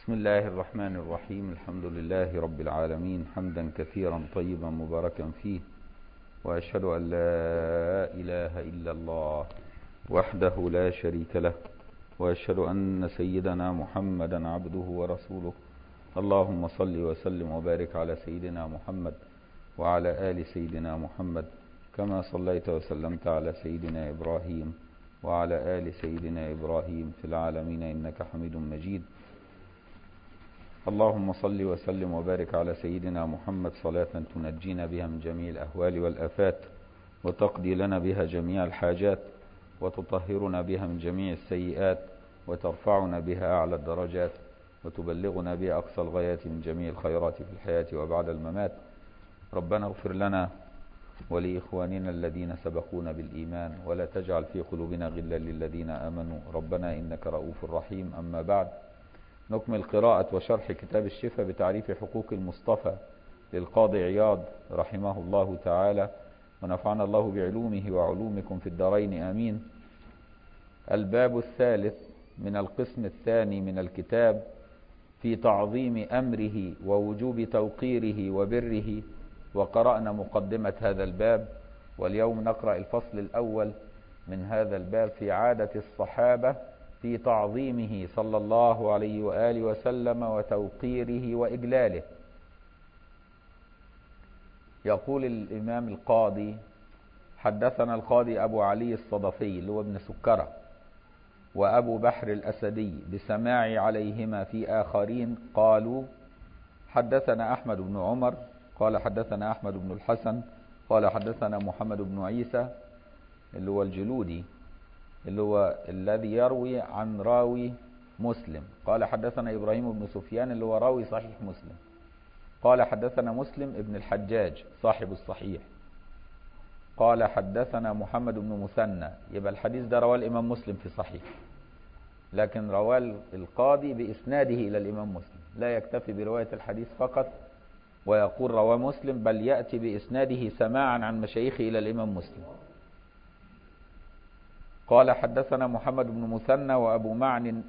بسم الله الرحمن الرحيم. الحمد لله رب العالمين، حمدا كثيرا طيبا مباركا فيه، وأشهد أن لا إله إلا الله وحده لا شريك له، وأشهد أن سيدنا محمدا عبده ورسوله. اللهم صل وسلم وبارك على سيدنا محمد وعلى آل سيدنا محمد، كما صليت وسلمت على سيدنا إبراهيم وعلى آل سيدنا إبراهيم في العالمين إنك حميد مجيد. اللهم صل وسلم وبارك على سيدنا محمد صلاة تنجينا بها من جميع الأهوال والآفات، وتقضي لنا بها جميع الحاجات، وتطهرنا بها من جميع السيئات، وترفعنا بها أعلى الدرجات، وتبلغنا بها أقصى الغايات من جميع الخيرات في الحياة وبعد الممات. ربنا اغفر لنا ولإخواننا الذين سبقونا بالإيمان، ولا تجعل في قلوبنا غلا للذين آمنوا ربنا إنك رؤوف رحيم. أما بعد، نكمل قراءة وشرح كتاب الشفاء بتعريف حقوق المصطفى للقاضي عياض رحمه الله تعالى، ونفعنا الله بعلومه وعلومكم في الدارين آمين. الباب الثالث من القسم الثاني من الكتاب في تعظيم أمره ووجوب توقيره وبره، وقرأنا مقدمة هذا الباب، واليوم نقرأ الفصل الأول من هذا الباب في عادة الصحابة في تعظيمه صلى الله عليه وآله وسلم وتوقيره وإجلاله. يقول الإمام القاضي: حدثنا القاضي أبو علي الصدفي اللي هو ابن سكرة، وأبو بحر الأسدي بسماع عليهما في آخرين قالوا: حدثنا أحمد بن عمر قال حدثنا أحمد بن الحسن قال حدثنا محمد بن عيسى اللي هو الجلودي اللي هو الذي يروي عن راوي مسلم، قال حدثنا إبراهيم بن سفيان اللي هو راوي صحيح مسلم، قال حدثنا مسلم ابن الحجاج صاحب الصحيح، قال حدثنا محمد بن مثنى. يبقى الحديث ده رواه الإمام مسلم في صحيح، لكن رواه القاضي بإسناده إلى الإمام مسلم، لا يكتفي برواية الحديث فقط ويقول رواه مسلم، بل يأتي بإسناده سماعا عن مشايخه إلى الإمام مسلم. قال حدثنا محمد بن مثنى وأبو معن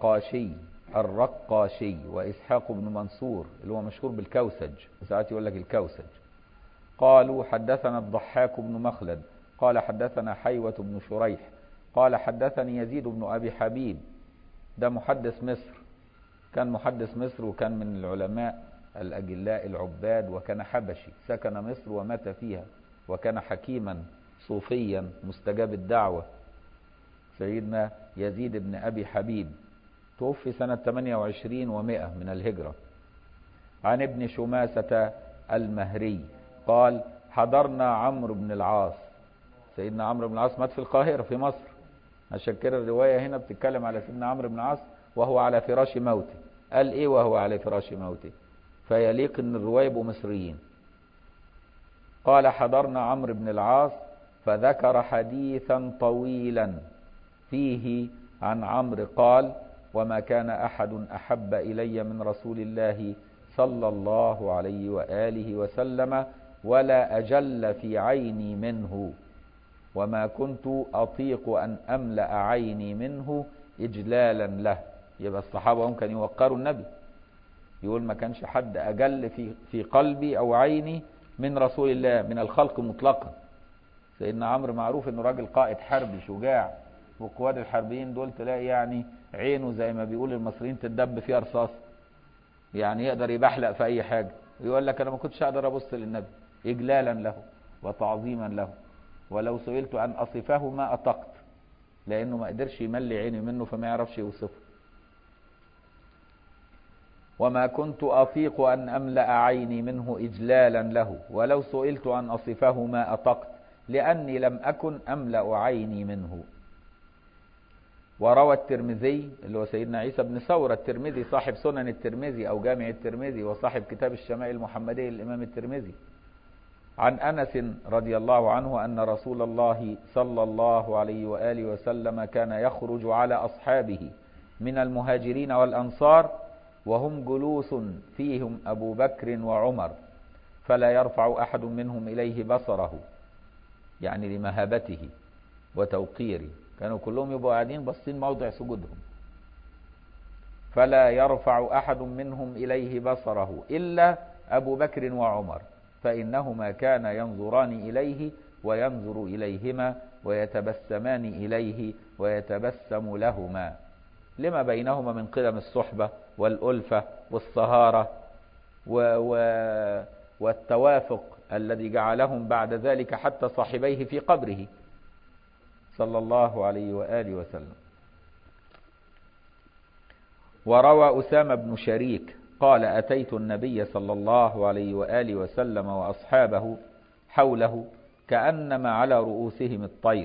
الرقاشي وإسحاق بن منصور اللي هو مشهور بالكوسج، ساعات يقول لك الكوسج. قالوا حدثنا الضحاك بن مخلد قال حدثنا حيوة بن شريح قال حدثني يزيد بن أبي حبيب، ده محدث مصر، كان محدث مصر وكان من العلماء الأجلاء العباد، وكان حبشي سكن مصر ومات فيها، وكان حكيما صوفيا مستجاب الدعوة. سيدنا يزيد بن أبي حبيب توفي سنة 28 و100 من الهجرة. عن ابن شماسة المهري قال: حضرنا عمرو بن العاص. سيدنا عمرو بن العاص مات في القاهرة في مصر، عشان كده الرواية هنا بتتكلم على سيدنا عمرو بن العاص وهو على فراش موته. قال ايه وهو على فراش موته؟ فيليق ان الرواية يبقوا مصريين. قال: حضرنا عمرو بن العاص فذكر حديثا طويلا فيه عن عمرو قال: وما كان أحد أحب إلي من رسول الله صلى الله عليه وآله وسلم ولا أجل في عيني منه، وما كنت أطيق أن أملأ عيني منه إجلالا له. يبقى الصحابة هم كانوا يوقروا النبي، يقول ما كانش حد أجل في قلبي أو عيني من رسول الله من الخلق مطلقا. سيدنا عمرو معروف انه راجل قائد حربي شجاع، والقواد الحربيين دول تلاقي يعني عينه زي ما بيقول المصريين تدب فيها رصاص، يعني يقدر يبحلق في اي حاجة، ويقول لك انا ما كنتش اقدر ابص للنبي اجلالا له وتعظيما له، ولو سئلت ان اصفه ما اطقت، لانه ما قدرش يملي عيني منه فما يعرفش يوصفه. وما كنت اطيق ان املأ عيني منه اجلالا له، ولو سئلت ان اصفه ما اطقت، لاني لم اكن املأ عيني منه. وروى الترمذي اللي هو سيدنا عيسى بن ثورة الترمذي صاحب سنن الترمذي أو جامع الترمذي وصاحب كتاب الشمائل المحمدية للإمام الترمذي، عن أنس رضي الله عنه أن رسول الله صلى الله عليه وآله وسلم كان يخرج على أصحابه من المهاجرين والأنصار وهم جلوس فيهم أبو بكر وعمر، فلا يرفع أحد منهم إليه بصره، يعني لمهابته وتوقيره، كانوا كلهم يبقوا قاعدين باصين موضع سجودهم. فلا يرفع أحد منهم إليه بصره إلا أبو بكر وعمر، فإنهما كانا ينظران إليه وينظر إليهما ويتبسمان إليه ويتبسم لهما، لما بينهما من قدم الصحبة والألفة والصهارة والتوافق الذي جعلهم بعد ذلك حتى صاحبيه في قبره صلى الله عليه وآله وسلم. وروى أسامة بن شريك قال: أتيت النبي صلى الله عليه وآله وسلم وأصحابه حوله كأنما على رؤوسهم الطير.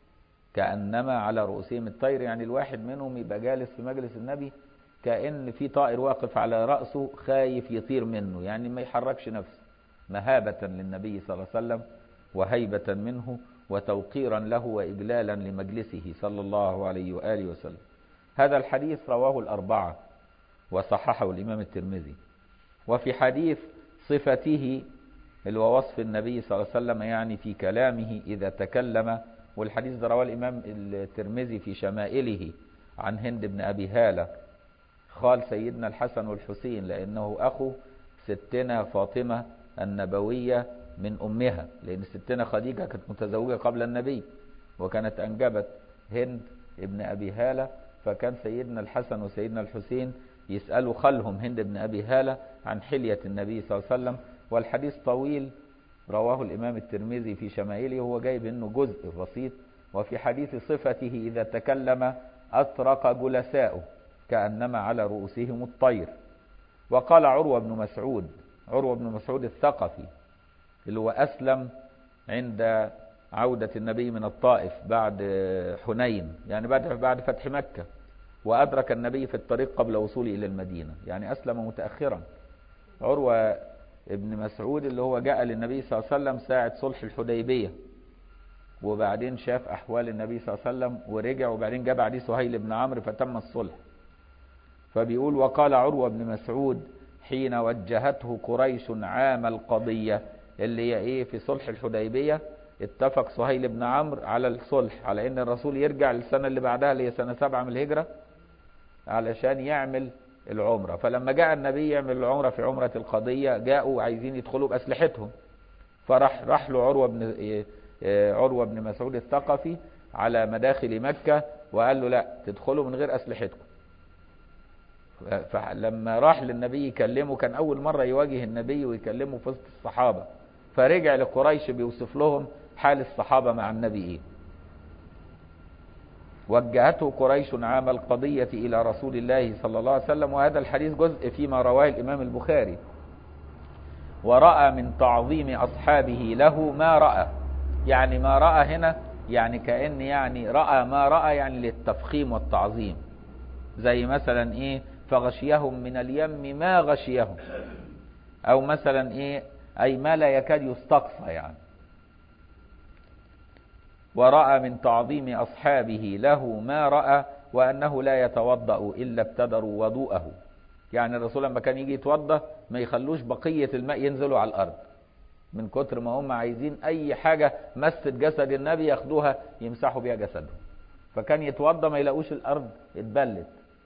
كأنما على رؤوسهم الطير، يعني الواحد منهم يبقى جالس في مجلس النبي كأن في طائر واقف على رأسه خايف يطير منه، يعني ما يحركش نفسه، مهابة للنبي صلى الله عليه وسلم وهيبة منه وتوقيرا له وإجلالا لمجلسه صلى الله عليه وآله وسلم. هذا الحديث رواه الأربعة وصححه الإمام الترمذي. وفي حديث صفته اللي هو وصف النبي صلى الله عليه وسلم يعني في كلامه إذا تكلم، والحديث ده رواه الإمام الترمذي في شمائله عن هند بن أبي هالة خال سيدنا الحسن والحسين، لأنه أخو ستنا فاطمة النبوية من أمها، لأن ستنا خديجة كانت متزوجة قبل النبي وكانت أنجبت هند ابن أبي هالة، فكان سيدنا الحسن وسيدنا الحسين يسألوا خالهم هند بن أبي هالة عن حلية النبي صلى الله عليه وسلم. والحديث طويل رواه الإمام الترمذي في شمائله، هو جايب إنه جزء بسيط. وفي حديث صفته إذا تكلم أطرق جلساؤه كأنما على رؤوسهم الطير. وقال عروة بن مسعود الثقفي اللي هو أسلم عند عودة النبي من الطائف بعد حنين، يعني بعد فتح مكة، وأدرك النبي في الطريق قبل وصوله إلى المدينة، يعني أسلم متأخرا. عروة ابن مسعود اللي هو جاء للنبي صلى الله عليه وسلم ساعة صلح الحديبية، وبعدين شاف أحوال النبي صلى الله عليه وسلم ورجع، وبعدين جاء بعديه سهيل بن عمرو فتم الصلح. فبيقول: وقال عروة بن مسعود حين وجهته قريش عام القضية، اللي هي ايه في صلح الحديبية، اتفق سهيل بن عمرو على الصلح، على ان الرسول يرجع للسنة اللي بعدها اللي هي سنة 7 من الهجرة علشان يعمل العمرة. فلما جاء النبي يعمل العمرة في عمرة القضية جاءوا عايزين يدخلوا بأسلحتهم، راح له عروة بن مسعود الثقفي على مداخل مكة وقال له: لا تدخلوا من غير أسلحتكم. فلما راح للنبي يكلمه، كان أول مرة يواجه النبي ويكلمه في وسط الصحابة، فرجع لقريش بيوصف لهم حال الصحابة مع النبي إيه. وجهته قريش عام القضية إلى رسول الله صلى الله عليه وسلم. وهذا الحديث جزء فيما رواه الإمام البخاري. ورأى من تعظيم أصحابه له ما رأى، يعني ما رأى هنا يعني كأن يعني رأى ما رأى يعني للتفخيم والتعظيم، زي مثلا إيه فغشيهم من اليم ما غشيهم، أو مثلا إيه أي ما لا يكاد يستقصى يعني. ورأى من تعظيم أصحابه له ما رأى وأنه لا يتوضأ إلا ابتدروا وضوءه، يعني الرسول لما كان يجي يتوضأ ما يخلوش بقية الماء ينزلوا على الأرض، من كتر ما هم عايزين أي حاجة مست جسد النبي ياخدوها يمسحوا بها جسده، فكان يتوضأ ما يلاقوش الأرض اتبلت.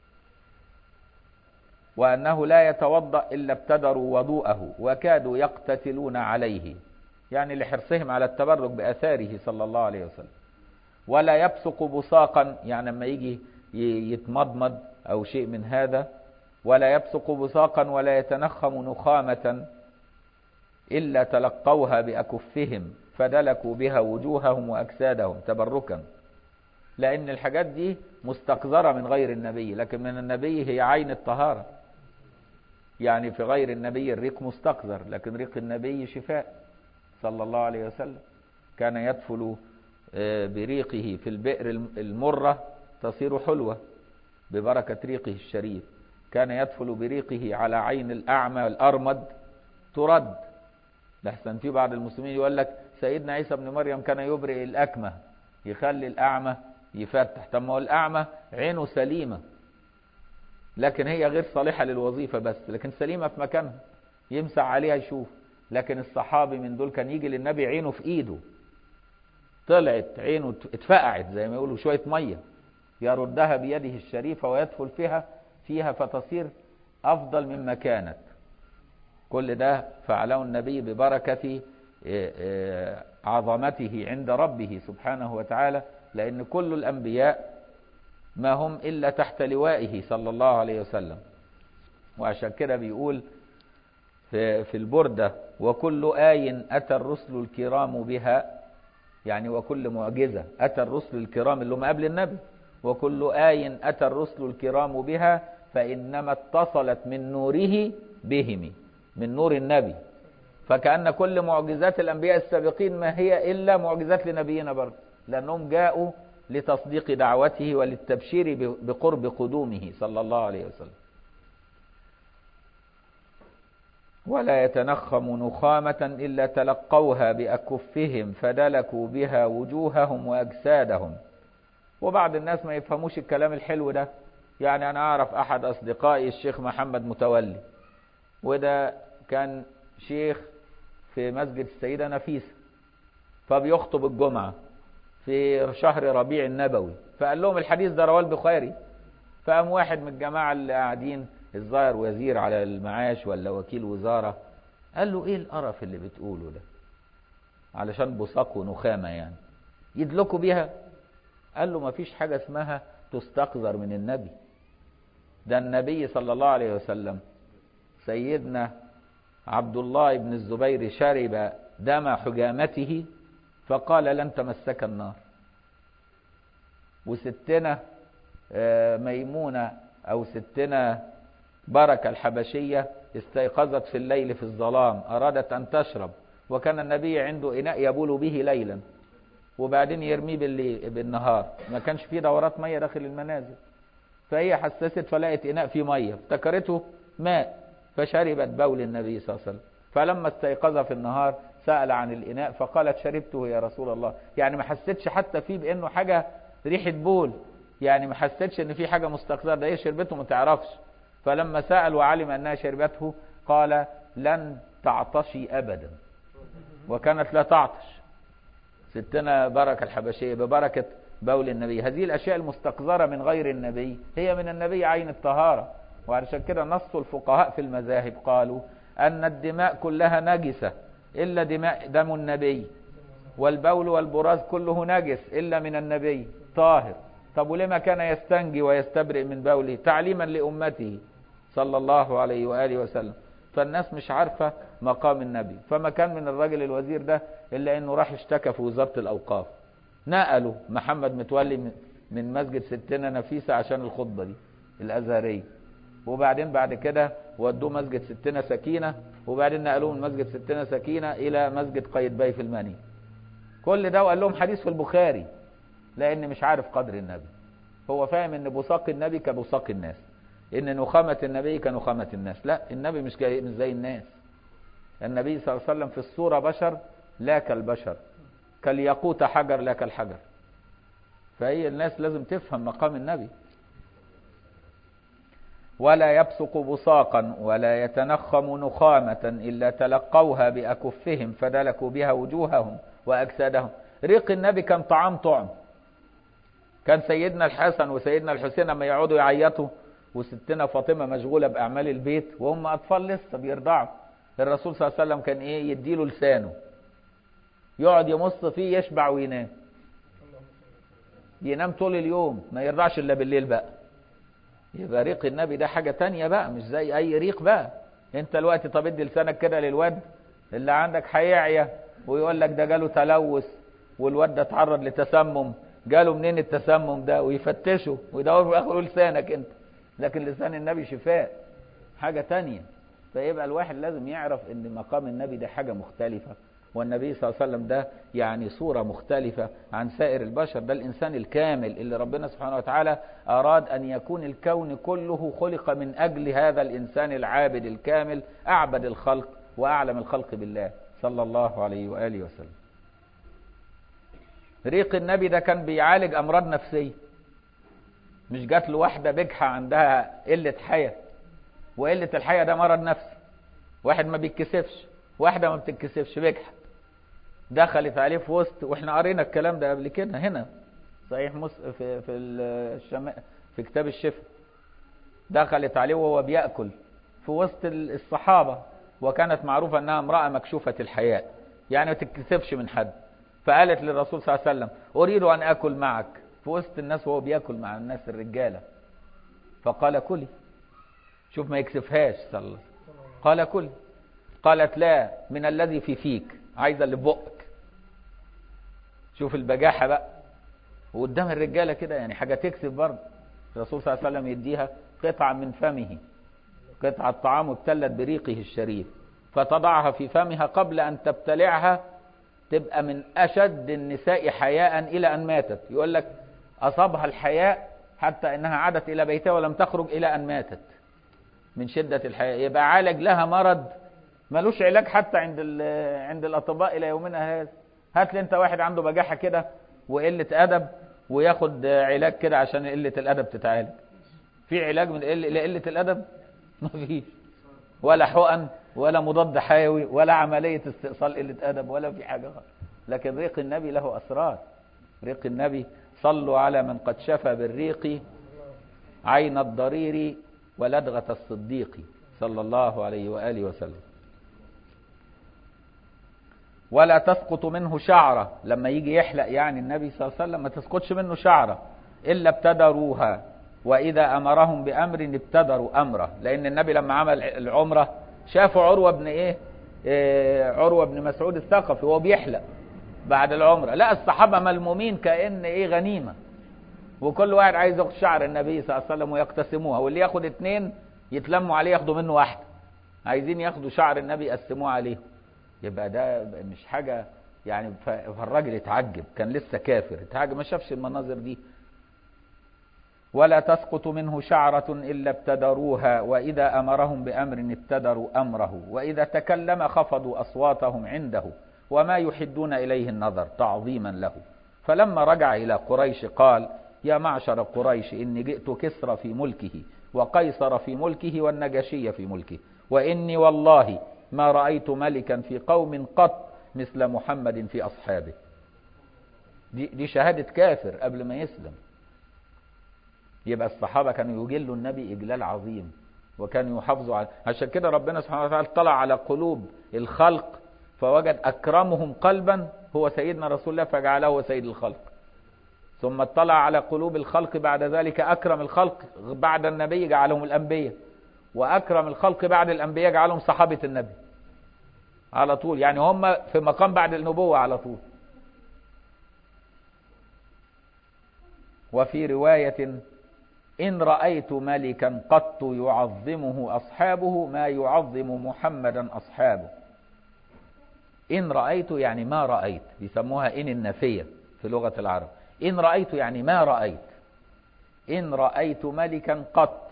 وأنه لا يتوضأ إلا ابتدروا وضوءه وكادوا يقتتلون عليه، يعني لحرصهم على التبرك بأثاره صلى الله عليه وسلم. ولا يبصق بصاقا، يعني لما يجي يتمضمض أو شيء من هذا، ولا يبصق بصاقا ولا يتنخم نخامة إلا تلقوها بأكفهم فدلكوا بها وجوههم وأجسادهم تبركا، لأن الحاجات دي مستقذرة من غير النبي، لكن من النبي هي عين الطهارة. يعني في غير النبي الريق مستقذر، لكن ريق النبي شفاء صلى الله عليه وسلم. كان يدفل بريقه في البئر المرة تصير حلوة ببركة ريقه الشريف. كان يدفل بريقه على عين الأعمى الأرمد ترد، لحسن في بعض المسلمين يقول لك سيدنا عيسى بن مريم كان يبرئ الأكمة، يخلي الأعمى يفتح. طب ما هو الأعمى عينه سليمة لكن هي غير صالحة للوظيفة بس، لكن سليمة في مكانها يمسح عليها يشوف. لكن الصحابي من دول كان يجي للنبي عينه في ايده، طلعت عينه اتفقعت زي ما يقولوا شوية مية، يردها بيده الشريفة ويدخل فيها فيها فتصير أفضل مما كانت. كل ده فعله النبي ببركة عظمته عند ربه سبحانه وتعالى، لأن كل الأنبياء ما هم إلا تحت لوائه صلى الله عليه وسلم. وعشان كده بيقول في البردة: وكل آي أتى الرسل الكرام بها، يعني وكل معجزة أتى الرسل الكرام اللي هم قبل النبي، وكل آي أتى الرسل الكرام بها فإنما اتصلت من نوره بهم، من نور النبي. فكأن كل معجزات الأنبياء السابقين ما هي إلا معجزات لنبينا برضه، لأنهم جاءوا لتصديق دعوته وللتبشير بقرب قدومه صلى الله عليه وسلم. ولا يتنخم نخامة إلا تلقوها بأكفهم فدلكوا بها وجوههم وأجسادهم. وبعض الناس ما يفهموش الكلام الحلو ده. يعني أنا أعرف أحد أصدقائي الشيخ محمد متولي، وده كان شيخ في مسجد السيدة نفيسة، فبيخطب الجمعة في شهر ربيع النبوي، فقال لهم الحديث ده رواه البخاري. فقام واحد من الجماعة اللي قاعدين، الظاهر وزير على المعاش ولا وكيل وزارة، قال له: ايه القرف اللي بتقوله ده؟ علشان بصاق ونخامة يعني يدلكوا بيها. قال له: ما فيش حاجة اسمها تستقذر من النبي. ده النبي صلى الله عليه وسلم سيدنا عبد الله بن الزبير شرب دم حجامته فقال: لن تمسك النار. وستنا ميمونة أو ستنا بركة الحبشية استيقظت في الليل في الظلام، أرادت أن تشرب، وكان النبي عنده إناء يبول به ليلا وبعدين يرميه بالنهار، ما كانش فيه دورات مية داخل المنازل. فهي حسست فلقت إناء فيه مية، افتكرته ماء، فشربت بول النبي صلى الله عليه وسلم. فلما استيقظ في النهار سأل عن الإناء فقالت: شربته يا رسول الله. يعني ما حسيتش حتى فيه بأنه حاجة ريحة بول، يعني ما حسيتش ان في حاجة مستقذرة، ده هي شربته ما تعرفش. فلما سأل وعلم أنها شربته قال: لن تعطشي أبدا. وكانت لا تعطش ستنا بركة الحبشية ببركة بول النبي. هذه الأشياء المستقذرة من غير النبي هي من النبي عين الطهارة. وعشان كده نص الفقهاء في المذاهب قالوا أن الدماء كلها نجسة إلا دم النبي، والبول والبراز كله نجس إلا من النبي طاهر. طب ولما كان يستنجي ويستبرئ من بوله؟ تعليما لأمته صلى الله عليه وآله وسلم. فالناس مش عارفة مقام النبي. فما كان من الراجل الوزير ده إلا أنه راح اشتكى في وزارة الأوقاف، نقلوا محمد متولي من مسجد ستنا نفيسة عشان الخطبة دي الأزهرية، وبعدين بعد كده ودوه مسجد ستنا سكينة، وبعدين نقلوه من مسجد ستنا سكينة إلى مسجد قايتباي في المنيا. كل ده وقال لهم حديث في البخاري، لأن مش عارف قدر النبي. هو فاهم ان بصاق النبي كبصاق الناس، ان نخامة النبي كنخامة الناس. لا، النبي مش زي الناس. النبي صلى الله عليه وسلم في الصورة بشر لا كالبشر، كالياقوت حجر لا كالحجر. فهي الناس لازم تفهم مقام النبي. ولا يبصق بصاقا ولا يتنخم نخامة إلا تلقوها بأكفهم فدلكوا بها وجوههم وأجسادهم. ريق النبي كان طعام طعم. كان سيدنا الحسن وسيدنا الحسين لما يقعدوا يعيطوا وستنا فاطمة مشغولة بأعمال البيت وهم أطفال لسه بيرضعوا، الرسول صلى الله عليه وسلم كان إيه؟ يديله لسانه يقعد يمص فيه يشبع وينام. ينام طول اليوم، ما يرضعش إلا بالليل بقى. يبقى ريق النبي ده حاجة تانية بقى، مش زي أي ريق بقى. أنت الوقت طب ادي لسانك كده للواد اللي عندك هيعيا ويقول لك ده جاله تلوث والواد ده اتعرض لتسمم، جاله منين التسمم ده، ويفتشه ويدور في اخره لسانك انت. لكن لسان النبي شفاء، حاجة تانية. فيبقى الواحد لازم يعرف ان مقام النبي ده حاجة مختلفة، والنبي صلى الله عليه وسلم ده يعني صورة مختلفة عن سائر البشر. ده الإنسان الكامل اللي ربنا سبحانه وتعالى أراد أن يكون الكون كله خلق من أجل هذا الإنسان العابد الكامل، أعبد الخلق وأعلم الخلق بالله صلى الله عليه وآله وسلم. ريق النبي ده كان بيعالج أمراض نفسية. مش جات له واحدة بجحة عندها قلة حياة، وقلة الحياة ده مرض نفسي. واحد ما بيتكسفش، واحدة ما بتتكسفش بجحة، دخلت عليه في وسط، واحنا قرينا الكلام ده قبل كده هنا صحيح في كتاب الشفاء. دخلت عليه وهو بيأكل في وسط الصحابة، وكانت معروفة أنها امرأة مكشوفة الحياء، يعني ما تتكسفش من حد. فقالت للرسول صلى الله عليه وسلم أريد أن أكل معك في وسط الناس وهو بيأكل مع الناس الرجالة. فقال كلي. شوف ما يكسفهاش صلى الله عليه وسلم. قال كلي. قالت لا، من الذي في فيك، عايزة اللي ببقك. شوف البجاحة بقى، وقدام الرجالة كده، يعني حاجة تكسف برضه. الرسول صلى الله عليه وسلم يديها قطعة من فمه، قطعة طعام ابتلت بريقه الشريف، فتضعها في فمها قبل أن تبتلعها، تبقى من أشد النساء حياء إلى أن ماتت. يقول لك أصابها الحياء حتى أنها عادت إلى بيتها ولم تخرج إلى أن ماتت من شدة الحياء. يبقى عالج لها مرض ملوش علاج حتى عند الأطباء إلى يومنا هذا. هات لي أنت واحد عنده بجاحة كده وقلة أدب وياخد علاج كده عشان قلة الأدب تتعالج. في علاج من قلة الأدب؟ ما فيش، ولا حقن ولا مضاد حيوي ولا عملية استئصال قلة أدب ولا في حاجة خالص. لكن ريق النبي له أسرار. ريق النبي، صلوا على من قد شفى بالريق عين الضرير ولدغة الصديق صلى الله عليه وآله وسلم. ولا تسقط منه شعرة، لما يجي يحلق يعني النبي صلى الله عليه وسلم ما تسقطش منه شعرة إلا ابتدروها، وإذا أمرهم بأمر ابتدروا أمره. لأن النبي لما عمل العمرة شافوا عروة بن عروة بن مسعود الثقفي وهو بيحلق بعد العمرة، لا الصحابة ملمومين كأن غنيمة، وكل واحد عايز ياخد شعر النبي صلى الله عليه وسلم ويقتسموها، واللي ياخد 2 يتلموا عليه ياخدوا منه 1. عايزين ياخدوا شعر النبي يقسموه عليه. يبقى ده مش حاجة يعني. فالراجل اتعجب، كان لسه كافر، اتعجب ما شافش المناظر دي. ولا تسقط منه شعرة إلا ابتدروها، وإذا أمرهم بأمر ابتدروا أمره، وإذا تكلم خفضوا أصواتهم عنده، وما يحدون إليه النظر تعظيما له. فلما رجع إلى قريش قال يا معشر قريش إني جئت كسرى في ملكه وقيصر في ملكه والنجاشي في ملكه، وإني والله ما رأيت ملكا في قوم قط مثل محمد في أصحابه. دي شهادة كافر قبل ما يسلم. يبقى الصحابة كانوا يجلوا النبي إجلال عظيم، وكانوا يحافظوا على. عشان كده ربنا سبحانه وتعالى طلع على قلوب الخلق فوجد أكرمهم قلبا هو سيدنا رسول الله فجعله سيد الخلق، ثم اطلع على قلوب الخلق بعد ذلك أكرم الخلق بعد النبي جعلهم الأنبياء، وأكرم الخلق بعد الأنبياء جعلهم صحابة النبي على طول، يعني هم في مقام بعد النبوة على طول. وفي رواية إن رأيت ملكا قط يعظمه أصحابه ما يعظم محمدا أصحابه. إن رأيت يعني ما رأيت، بيسموها إن النفية في لغة العرب. إن رأيت يعني ما رأيت. إن رأيت ملكا قط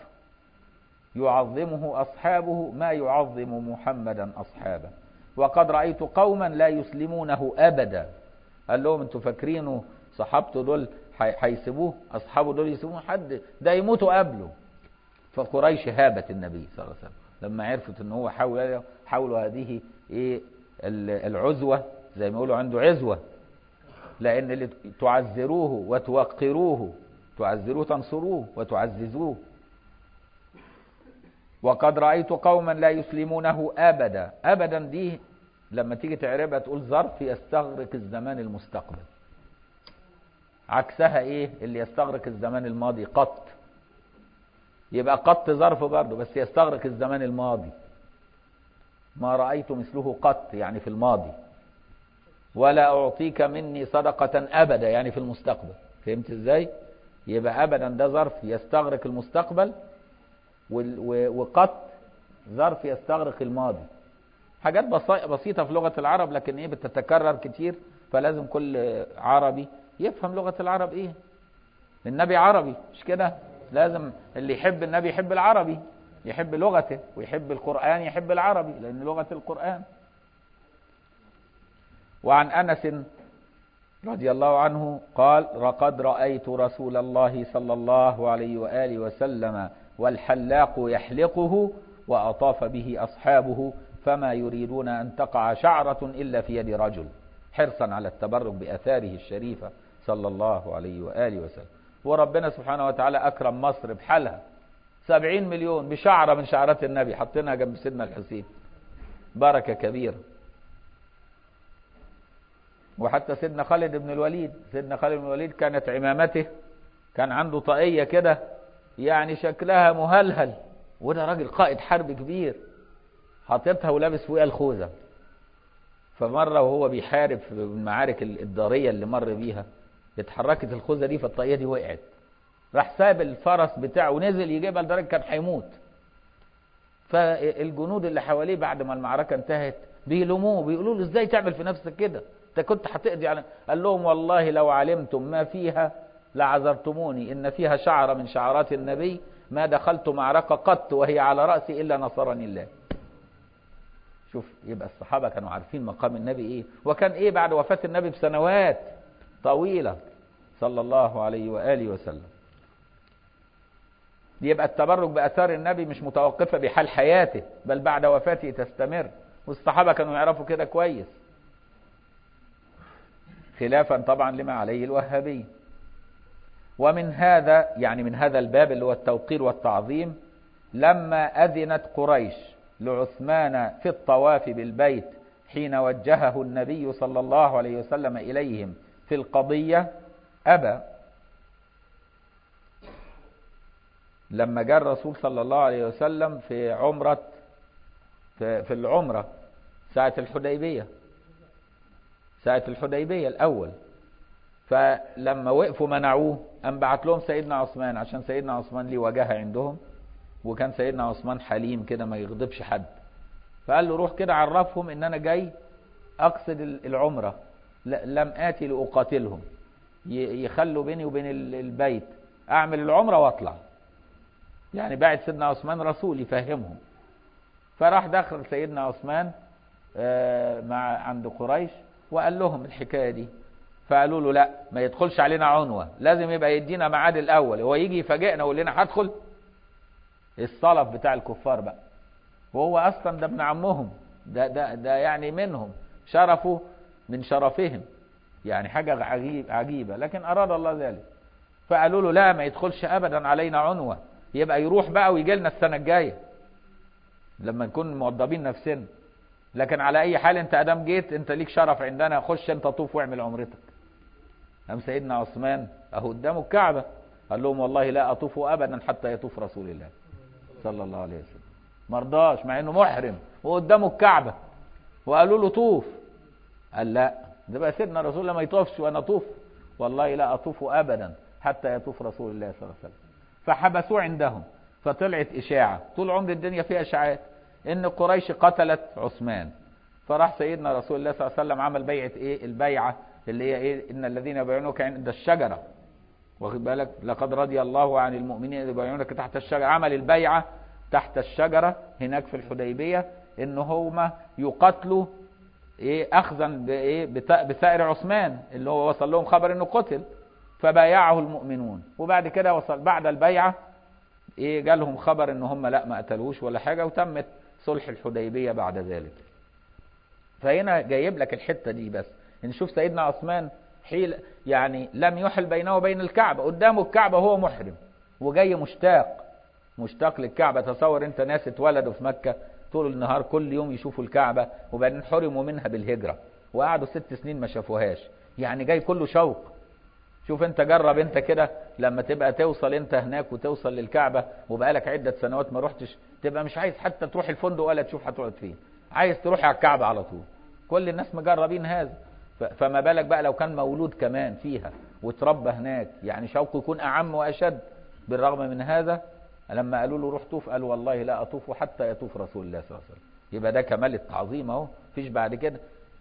يعظمه أصحابه ما يعظم محمدا أصحابه، وقد رأيت قوما لا يسلمونه أبدا. قال لهم انتوا فاكرينه صحابته دول هيسيبوه؟ أصحابه دول يسيبوه؟ حد ده يموتوا قبله. فقريش هابت النبي صلى الله عليه وسلم لما عرفت ان هو حاولوا هذه العزوة، زي ما يقولوا عنده عزوة، لأن اللي تعزروه وتوقروه، تعزروه تنصروه وتعززوه. وقد رأيت قوما لا يسلمونه أبدا. أبدا دي لما تيجي تعربها تقول ظرف يستغرق الزمان المستقبل. عكسها ايه اللي يستغرق الزمان الماضي؟ قط. يبقى قط ظرف برضه بس يستغرق الزمان الماضي. ما رأيت مثله قط يعني في الماضي. ولا أعطيك مني صدقة أبدا يعني في المستقبل. فهمت ازاي؟ يبقى أبدا ده ظرف يستغرق المستقبل، وقط ظرف يستغرق الماضي. حاجات بسيطة في لغة العرب، لكن ايه بتتكرر كتير، فلازم كل عربي يفهم لغة العرب ايه. النبي عربي مش كده؟ لازم اللي يحب النبي يحب العربي، يحب لغته، ويحب القرآن يحب العربي لأن لغة القرآن. وعن أنس رضي الله عنه قال لقد رأيت رسول الله صلى الله عليه وآله وسلم والحلاق يحلقه وأطاف به أصحابه فما يريدون أن تقع شعرة إلا في يد رجل، حرصا على التبرك بأثاره الشريفة صلى الله عليه وآله وسلم. وربنا سبحانه وتعالى أكرم مصر بحالها، 70 مليون بشعرة من شعرات النبي حطيناها جنب سيدنا الحسين، بركة كبيرة. وحتى سيدنا خالد بن الوليد، سيدنا خالد بن الوليد كانت عمامته كان عنده طاقية كده يعني شكلها مهلهل، وده راجل قائد حرب كبير، حاططها ولابس فوقها الخوذة. فمرة وهو بيحارب في المعارك الضارية اللي مر بيها، اتحركت الخوذة دي فالطاقية دي وقعت، راح ساب الفرس بتاعه ونزل يجيبها لدرجة كان هيموت. فالجنود اللي حواليه بعد ما المعركة انتهت بيلوموه، بيقولوا له ازاي تعمل في نفسك كده، انت كنت هتقضي على. قال لهم والله لو علمتم ما فيها لعذرتموني، ان فيها شعرة من شعرات النبي ما دخلت معركة قط وهي على رأسي الا نصرني الله. شوف، يبقى الصحابة كانوا عارفين مقام النبي ايه، وكان ايه بعد وفاة النبي بسنوات طويلة صلى الله عليه وآله وسلم. يبقى التبرك بأثار النبي مش متوقفة بحال حياته، بل بعد وفاته تستمر، والصحابة كانوا يعرفوا كده كويس، خلافا طبعا لما عليه الوهابي. ومن هذا يعني من هذا الباب اللي هو التوقير والتعظيم، لما أذنت قريش لعثمان في الطواف بالبيت حين وجهه النبي صلى الله عليه وسلم إليهم في القضية أبى. لما جاء الرسول صلى الله عليه وسلم في عمرة في العمرة ساعة الحديبية الأول، فلما وقفوا منعوه أن بعت لهم سيدنا عثمان، عشان سيدنا عثمان ليه وجاهة عندهم، وكان سيدنا عثمان حليم كده ما يغضبش حد. فقال له روح كده عرفهم ان انا جاي اقصد العمرة، لم آتي لأقاتلهم، يخلوا بيني وبين البيت اعمل العمرة واطلع. يعني بعد سيدنا عثمان رسول يفهمهم. فراح دخل سيدنا عثمان مع عند قريش وقال لهم الحكاية دي، فقالوا له لا ما يدخلش علينا عنوة، لازم يبقى يدينا ميعاد الاول، هو يجي يفاجئنا ويقول لنا هدخل. الصلف بتاع الكفار بقى، وهو اصلا ده ابن عمهم، ده يعني منهم، شرفه من شرفهم، يعني حاجة عجيبة، لكن اراد الله ذلك. فقالوا له لا ما يدخلش ابدا علينا عنوة، يبقى يروح بقى ويجي لنا السنة الجاية لما نكون موضبين نفسنا، لكن على اي حال انت ادام جيت انت ليك شرف عندنا، خش انت طوف واعمل عمرتك. قام سيدنا عثمان اهو قدامه الكعبة قال لهم والله لا اطوف ابدا حتى يطوف رسول الله صلى الله عليه وسلم. مرضاش مع انه محرم وقدامه الكعبة، وقالوا له طوف، قال لا ده بقى سيدنا رسول الله ما يطوفش وانا اطوف، والله لا اطوف ابدا حتى يطوف رسول الله صلى الله عليه وسلم. فحبسوه عندهم، فطلعت اشاعة، طول عمر الدنيا فيها اشاعات ان قريش قتلت عثمان. فراح سيدنا رسول الله صلى الله عليه وسلم عمل بيعة ايه، البيعة اللي هي ايه، ان الذين يبايعونك عند الشجرة، واخد بالك، لقد رضي الله عن المؤمنين يبايعونك تحت الشجرة. عمل البيعة تحت الشجرة هناك في الحديبية ان هما يقتلوا ايه اخذا بايه بثأر عثمان اللي هو وصل لهم خبر انه قتل، فبايعه المؤمنون. وبعد كده وصل بعد البيعة ايه جالهم خبر ان هم لا ما قتلوش ولا حاجة، وتمت صلح الحديبية بعد ذلك. فهنا جايب لك الحتة دي بس نشوف سيدنا عثمان حيل يعني لم يحل بينه وبين الكعبة، قدامه الكعبة هو محرم وجاي مشتاق للكعبة. تصور انت ناس اتولدوا في مكة طول النهار كل يوم يشوفوا الكعبة، وبعدين حرموا منها بالهجرة وقعدوا 6 سنين ما شافوهاش، يعني جاي كله شوق. شوف انت جرب انت كده لما تبقى توصل انت هناك وتوصل للكعبة وبقالك عدة سنوات ما رحتش، تبقى مش عايز حتى تروح الفندق ولا تشوف هتقعد فين، عايز تروح على الكعبة على طول. كل الناس مجربين هذا، فما بالك بقى لو كان مولود كمان فيها وتربى هناك، يعني شوقه يكون أعم وأشد. بالرغم من هذا لما قالوا له روح طوف قال والله لا أطوف حتى يطوف رسول الله صلى الله عليه وسلم. يبقى ده كمال التعظيم اهو، فيش بعد كده.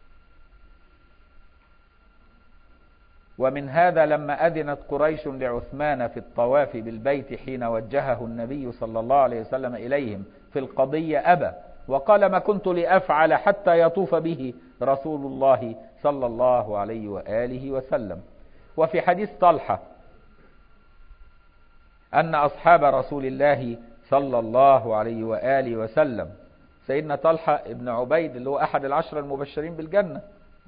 ومن هذا لما أذنت قريش لعثمان في الطواف بالبيت حين وجهه النبي صلى الله عليه وسلم إليهم في القضية أبى، وقال ما كنت لأفعل حتى يطوف به رسول الله صلى الله عليه وآله وسلم. وفي حديث طلحة أن أصحاب رسول الله صلى الله عليه وآله وسلم، سيدنا طلحة ابن عبيد اللي هو أحد ال10 المبشرين بالجنة،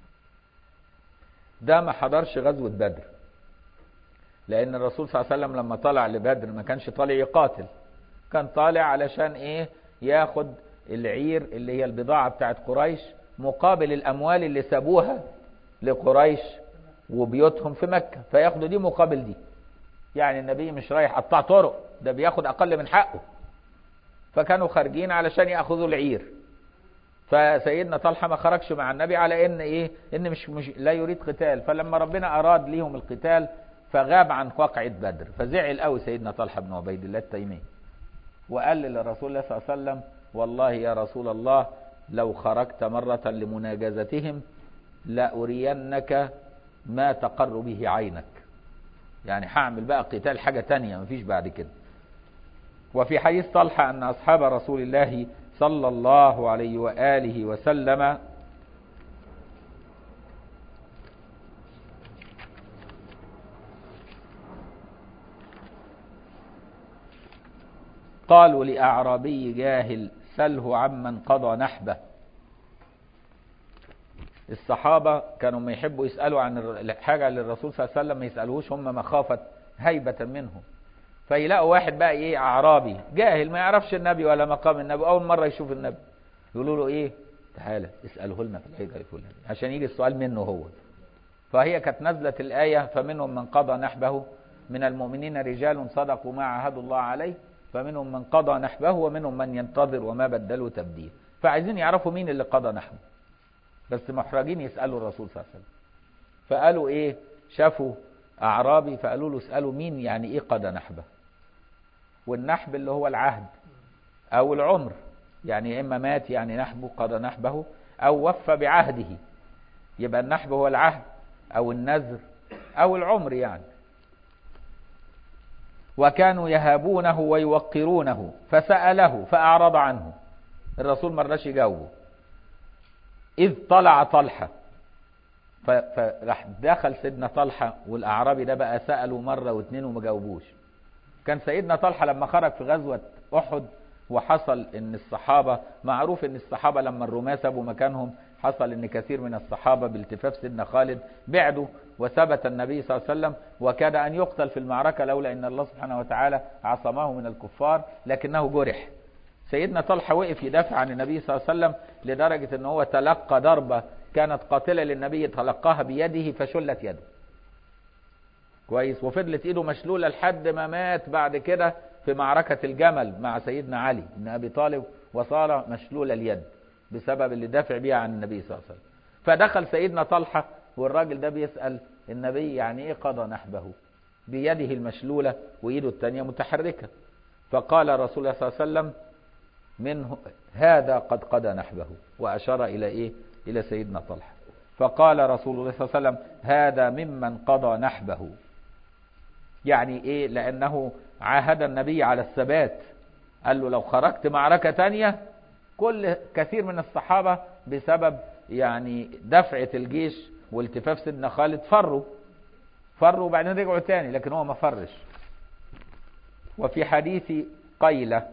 ده ما حضرش غزوة بدر، لأن الرسول صلى الله عليه وسلم لما طلع لبدر ما كانش طالع يقاتل، كان طالع علشان ايه؟ ياخد العير اللي هي البضاعة بتاعت قريش مقابل الاموال اللي سابوها لقريش وبيوتهم في مكة، فياخدوا دي مقابل دي. يعني النبي مش رايح قطاع طرق، ده بياخد اقل من حقه. فكانوا خارجين علشان ياخذوا العير. فسيدنا طلحة ما خرجش مع النبي على ان ايه؟ ان مش لا يريد قتال. فلما ربنا اراد ليهم القتال فغاب عن وقعة بدر، فزعل قوي سيدنا طلحة بن عبيد الله التيمي، وقال للرسول الله صلى الله عليه وسلم: والله يا رسول الله لو خرجت مرة لمناجزتهم لأرينك ما تقر به عينك. يعني هعمل بقى قتال حاجة تانية مفيش بعد كده. وفي حديث طلحة أن أصحاب رسول الله صلى الله عليه وآله وسلم قالوا لأعرابي جاهل سله عمن قضى نحبه. الصحابة كانوا ما يحبوا يسألوا عن حاجة للرسول صلى الله عليه وسلم ما يسألوش، هم مخافة هيبة منهم. فيلاقوا واحد بقى ايه؟ أعرابي جاهل ما يعرفش النبي ولا مقام النبي، أول مرة يشوف النبي، يقولوا له ايه؟ تعالى اسأله لنا في الحجة الفلانية عشان يجي السؤال منه هو. فهي كانت نزلت الآية: فمنهم من قضى نحبه من المؤمنين رجال صدقوا ما عاهدوا الله عليه فمنهم من قضى نحبه ومنهم من ينتظر وما بدلوا تبديل. فعايزين يعرفوا مين اللي قضى نحبه، بس محرجين يسألوا الرسول صلى الله عليه وسلم. فقالوا ايه؟ شافوا أعرابي فقالوا له: اسألوا مين يعني ايه قضى نحبه. والنحب اللي هو العهد او العمر، يعني اما مات يعني نحبه قضى نحبه، او وفى بعهده. يبقى النحب هو العهد او النذر او العمر يعني. وكانوا يهابونه ويوقرونه فسأله فأعرض عنه، الرسول ما رضاش يجاوبه. إذ طلع طلحة، فراح دخل سيدنا طلحة والأعرابي ده بقى سأله مرة واثنين وما جاوبوش. كان سيدنا طلحة لما خرج في غزوة أحد وحصل ان الصحابة، معروف ان الصحابة لما الرماة سابوا مكانهم حصل ان كثير من الصحابة بالتفاف سيدنا خالد بعدوا، وثبت النبي صلى الله عليه وسلم وكاد ان يقتل في المعركة لولا ان الله سبحانه وتعالى عصمه من الكفار، لكنه جرح. سيدنا طلحة وقف يدافع عن النبي صلى الله عليه وسلم لدرجة ان هو تلقى ضربة كانت قاتلة للنبي تلقاها بيده فشلت يده كويس، وفضلت ايده مشلولة لحد ما مات بعد كده في معركة الجمل مع سيدنا علي بن أبي طالب، وصار مشلول اليد بسبب اللي دافع بيها عن النبي صلى الله عليه وسلم. فدخل سيدنا طلحة والراجل ده بيسأل النبي يعني ايه قضى نحبه بيده المشلولة وإيده الثانية متحركة. فقال رسول الله صلى الله عليه وسلم: منه هذا قد قضى نحبه، وأشار إلى إيه؟ إلى سيدنا طلحة. فقال رسول الله صلى الله عليه وسلم: هذا ممن قضى نحبه. يعني إيه؟ لأنه عاهد النبي على الثبات، قال له لو خرجت معركة تانية كثير من الصحابة بسبب يعني دفعة الجيش والتفاف سيدنا خالد فروا وبعدين رجعوا تاني، لكن هو ما فرش. وفي حديث قيلة،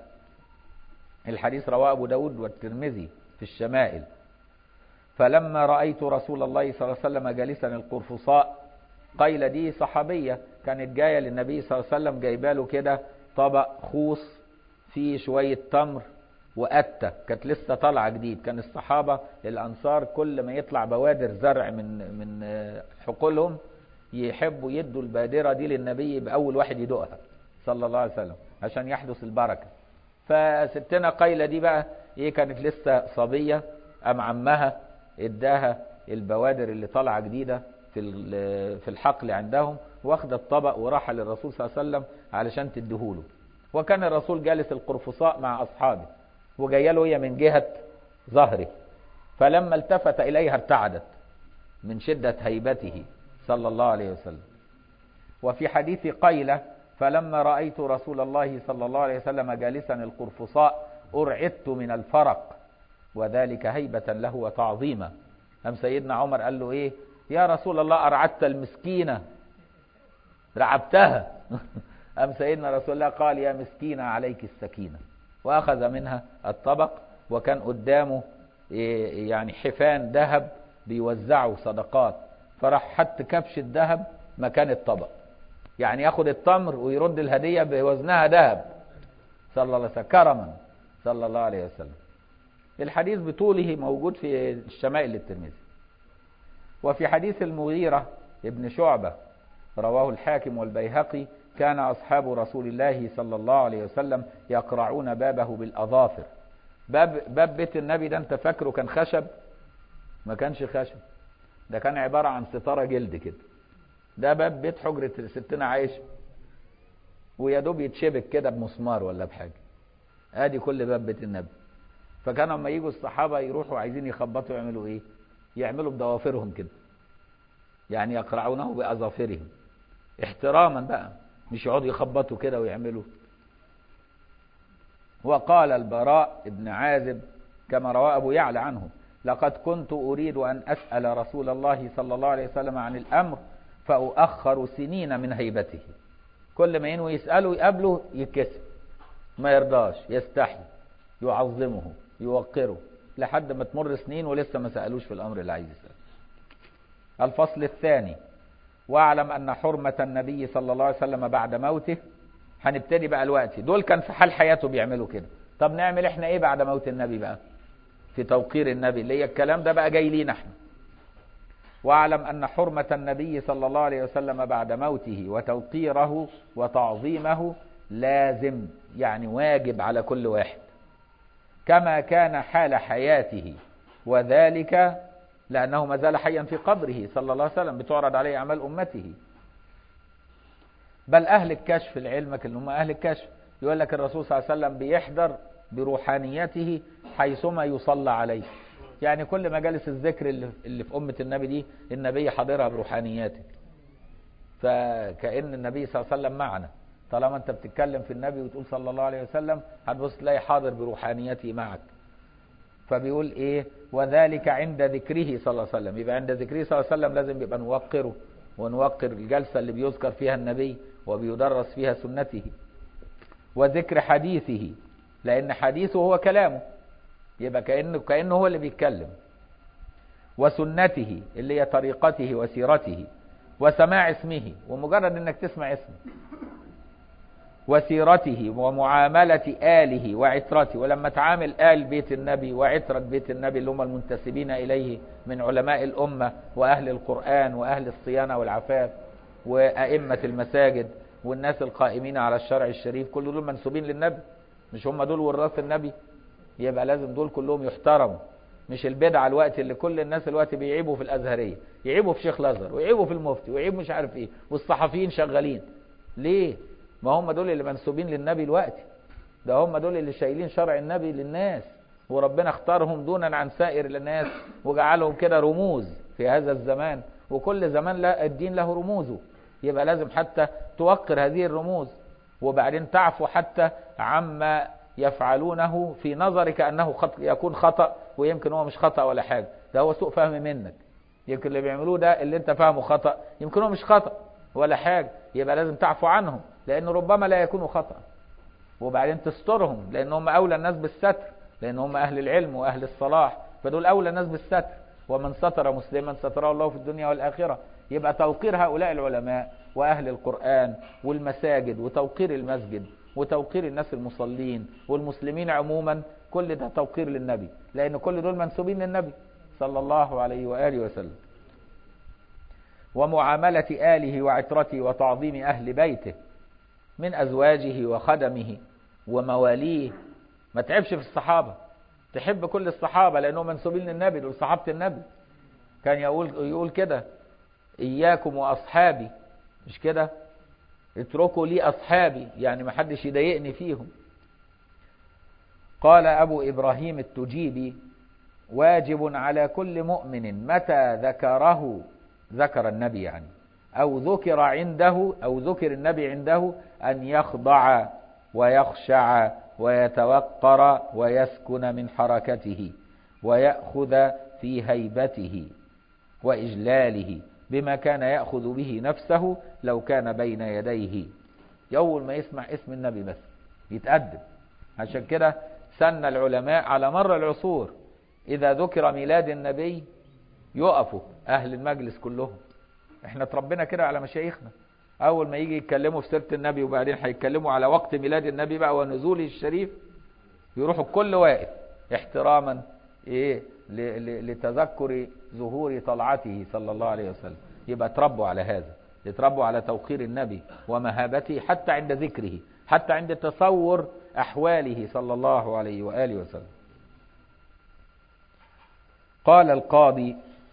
الحديث رواه أبو داود والترمذي في الشمائل: فلما رأيت رسول الله صلى الله عليه وسلم جالسا القرفصاء. قيلة دي صحابية كانت جاية للنبي صلى الله عليه وسلم جايباله كده طبق خوص فيه شوية تمر وقتة، كانت لسه طالعة جديد. كان الصحابة الأنصار كل ما يطلع بوادر زرع من حقولهم يحبوا يدوا البادرة دي للنبي بأول واحد يدوقها صلى الله عليه وسلم عشان يحدث البركة. فستنا قيلة دي بقى ايه؟ كانت لسه صبية، أم عمها اداها البوادر اللي طالعة جديدة في الحقل عندهم، واخد الطبق وراح للرسول صلى الله عليه وسلم علشان تديهوله. وكان الرسول جالس القرفصاء مع أصحابه وجايه له هي من جهة ظهره، فلما التفت إليها ارتعدت من شدة هيبته صلى الله عليه وسلم. وفي حديث قيلة: فلما رأيت رسول الله صلى الله عليه وسلم جالسا القرفصاء أرعدت من الفرق، وذلك هيبة له وتعظيما. أم سيدنا عمر قال له إيه؟ يا رسول الله أرعدت المسكينة، رعبتها. أم سيدنا رسول الله قال: يا مسكينة عليك السكينة، وأخذ منها الطبق. وكان قدامه يعني حفان ذهب بيوزعوا صدقات، فراح حط كبش الذهب مكان الطبق، يعني ياخد التمر ويرد الهدية بوزنها ذهب صلى الله عليه وسلم كرما صلى الله عليه وسلم. الحديث بطوله موجود في الشمائل للترمذي. وفي حديث المغيرة ابن شعبة رواه الحاكم والبيهقي كان أصحاب رسول الله صلى الله عليه وسلم يقرعون بابه بالأظافر. باب بيت النبي ده انت فاكره كان خشب؟ ما كانش خشب، ده كان عبارة عن ستارة جلد كده. ده باب بيت حجرة ستنا عائشة، ويا دوب يتشبك كده بمسمار ولا بحاجة. ادي كل باب بيت النبي. فكانوا لما يجوا الصحابة يروحوا عايزين يخبطوا يعملوا ايه؟ يعملوا بضوافرهم كده، يعني يقرعونه بأظافرهم احتراما بقى، مش يقعدوا يخبطوا كده ويعملوا. وقال البراء ابن عازب كما رواه أبو يعلى عنه: لقد كنت أريد أن أسأل رسول الله صلى الله عليه وسلم عن الأمر فأؤخر سنين من هيبته. كل ما ينوي يسأله يقابله يتكسف، ما يرضاش، يستحي، يعظمه، يوقره، لحد ما تمر سنين ولسه ما سألوش في الأمر اللي عايز يسأله. الفصل الثاني: واعلم أن حرمة النبي صلى الله عليه وسلم بعد موته. هنبتدي بقى الوقت. دول كان في حال حياته بيعملوا كده، طب نعمل احنا ايه بعد موت النبي بقى في توقير النبي، اللي هي الكلام ده بقى جاي لينا احنا. واعلم أن حرمة النبي صلى الله عليه وسلم بعد موته وتوقيره وتعظيمه لازم، يعني واجب على كل واحد، كما كان حال حياته، وذلك لأنه ما زال حيا في قبره صلى الله عليه وسلم، بتعرض عليه أعمال أمته. بل أهل الكشف العلم اللي هم أهل الكشف يقول لك الرسول صلى الله عليه وسلم بيحضر بروحانيته حيثما يصلى عليه. يعني كل مجالس الذكر اللي في أمة النبي دي النبي حاضرها بروحانياته. فكأن النبي صلى الله عليه وسلم معنا، طالما أنت بتتكلم في النبي وتقول صلى الله عليه وسلم هتبص تلاقي حاضر بروحانيته معك. فبيقول إيه؟ وذلك عند ذكره صلى الله عليه وسلم. يبقى عند ذكره صلى الله عليه وسلم لازم يبقى نوقره ونوقر الجلسة اللي بيذكر فيها النبي وبيدرس فيها سنته. وذكر حديثه، لأن حديثه هو كلامه، يبقى كأنه هو اللي بيتكلم. وسنته اللي هي طريقته وسيرته. وسماع اسمه، ومجرد انك تسمع اسمه. وسيرته ومعاملة آله وعترته، ولما تعامل آل بيت النبي وعترة بيت النبي اللي هم المنتسبين إليه من علماء الأمة وأهل القرآن وأهل الصيانة والعفاف وأئمة المساجد والناس القائمين على الشرع الشريف، كل دول منسوبين للنبي، مش هم دول وراث النبي؟ يبقى لازم دول كلهم يحترموا. مش البدعة الوقت اللي كل الناس الوقت بيعيبوا في الأزهرية، يعيبوا في شيخ الأزهر، ويعيبوا في المفتي، ويعيبوا مش عارف ايه، والصحفيين شغالين ليه؟ ما هم دول اللي منسوبين للنبي الوقت، ده هم دول اللي شايلين شرع النبي للناس، وربنا اختارهم دونا عن سائر الناس وجعلهم كده رموز في هذا الزمان، وكل زمان لا الدين له رموزه. يبقى لازم حتى توقر هذه الرموز، وبعدين تعفو حتى عما يفعلونه في نظرك أنه يكون خطأ، ويمكن هو مش خطأ ولا حاجة، ده هو سوء فهم منك. يمكن اللي بيعملوه ده اللي انت فاهمه خطأ، يمكن هو مش خطأ ولا حاجة، يبقى لازم تعفو عنهم لأنه ربما لا يكونوا خطأ. وبعدين تسترهم لأنهم أولى الناس بالستر، لأنهم أهل العلم وأهل الصلاح، فدول أولى الناس بالستر. ومن ستر مسلما ستره الله في الدنيا والآخرة. يبقى توقير هؤلاء العلماء وأهل القرآن والمساجد، وتوقير المسجد، وتوقير الناس المصلين والمسلمين عموما، كل ده توقير للنبي، لأن كل دول منسوبين للنبي صلى الله عليه وآله وسلم. ومعاملة آله وعترته وتعظيم أهل بيته من أزواجه وخدمه ومواليه. ما تعبش في الصحابة، تحب كل الصحابة لأنهم منسوبين للنبي، دول صحابة النبي. كان يقول كده: إياكم وأصحابي، مش كده؟ اتركوا لي أصحابي، يعني ما حدش يضايقني فيهم. قال أبو إبراهيم التجيبي: واجب على كل مؤمن متى ذكره، ذكر النبي يعني، أو ذكر عنده أو ذكر النبي عنده، أن يخضع ويخشع ويتوقر ويسكن من حركته، ويأخذ في هيبته وإجلاله بما كان يأخذ به نفسه لو كان بين يديه. أول ما يسمع اسم النبي بس يتأدب. عشان كده سن العلماء على مر العصور إذا ذكر ميلاد النبي يقفوا أهل المجلس كلهم. احنا تربينا كده على مشايخنا، اول ما يجي يتكلموا في سيرة النبي وبعدين هيتكلموا على وقت ميلاد النبي بقى ونزوله الشريف، يروحوا الكل واقف احتراما ايه لتذكر ظهور طلعته صلى الله عليه وسلم. يبقى تربوا على هذا، يتربوا على توقير النبي ومهابته حتى عند ذكره، حتى عند تصور احواله صلى الله عليه وآله وسلم. قال القاضي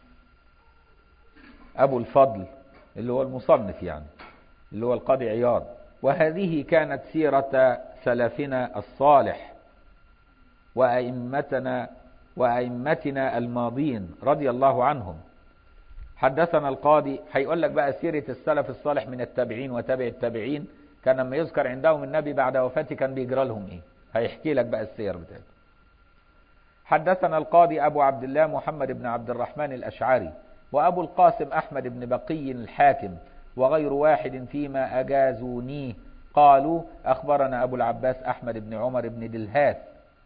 ابو الفضل اللي هو المصنف يعني، اللي هو القاضي عياض: وهذه كانت سيرة سلفنا الصالح وأئمتنا الماضين رضي الله عنهم. حدثنا القاضي، هيقول لك بقى سيرة السلف الصالح من التابعين وتابع التابعين، كان لما يذكر عندهم النبي بعد وفاته كان بيجرى لهم ايه، هيحكي لك بقى السير بتاعته. حدثنا القاضي أبو عبد الله محمد بن عبد الرحمن الأشعري وأبو القاسم أحمد بن بقي الحاكم وغير واحد فيما أجازونيه قالوا أخبرنا أبو العباس أحمد بن عمر بن دلهاث.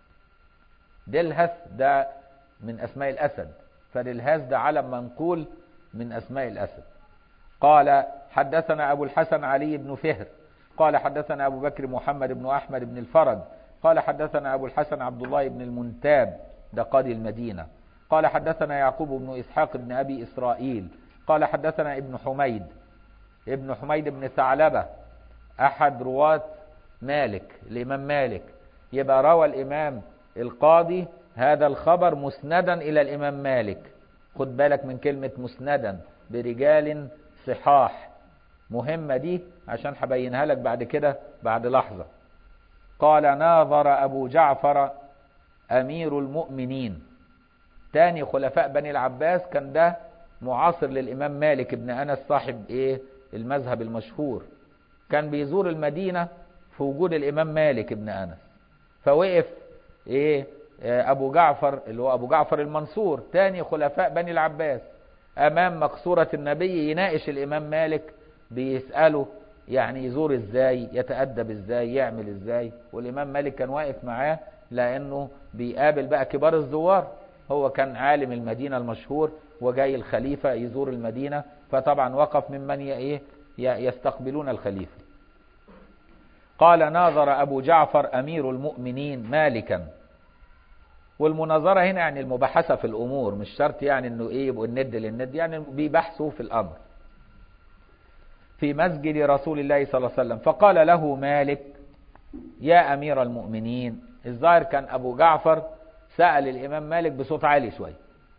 دلهث ده من أسماء الأسد، فدلهاث ده علم منقول من أسماء الأسد. قال حدثنا أبو الحسن علي بن فهر قال حدثنا أبو بكر محمد بن أحمد بن الفرج قال حدثنا أبو الحسن عبد الله بن المنتاب ده قاضي المدينة قال حدثنا يعقوب بن إسحاق بن أبي إسرائيل قال حدثنا ابن حميد بن ثعلبة أحد رواة مالك الإمام مالك. يبقى روى الإمام القاضي هذا الخبر مسندا إلى الإمام مالك. خد بالك من كلمة مسندا برجال صحاح، مهمة دي عشان هبينها لك بعد كده بعد لحظة. قال ناظر أبو جعفر أمير المؤمنين، تاني خلفاء بني العباس، كان ده معاصر للإمام مالك ابن أنس صاحب المذهب المشهور، كان بيزور المدينة في وجود الإمام مالك ابن أنس. فوقف أبو جعفر اللي هو أبو جعفر المنصور تاني خلفاء بني العباس أمام مقصورة النبي، يناقش الإمام مالك بيسأله يعني يزور ازاي، يتأدب ازاي، يعمل ازاي. والإمام مالك كان واقف معاه لأنه بيقابل بقى كبار الزوار، هو كان عالم المدينة المشهور وجاي الخليفة يزور المدينة، فطبعا وقف ممن يستقبلون الخليفة. قال ناظر أبو جعفر أمير المؤمنين مالكا. والمناظرة هنا يعني المباحثة في الأمور، مش شرط يعني انه يبقوا الند للند، يعني بيبحثوا في الأمر في مسجد رسول الله صلى الله عليه وسلم. فقال له مالك يا أمير المؤمنين. الظاهر كان أبو جعفر سأل الإمام مالك بصوت عالي شوي،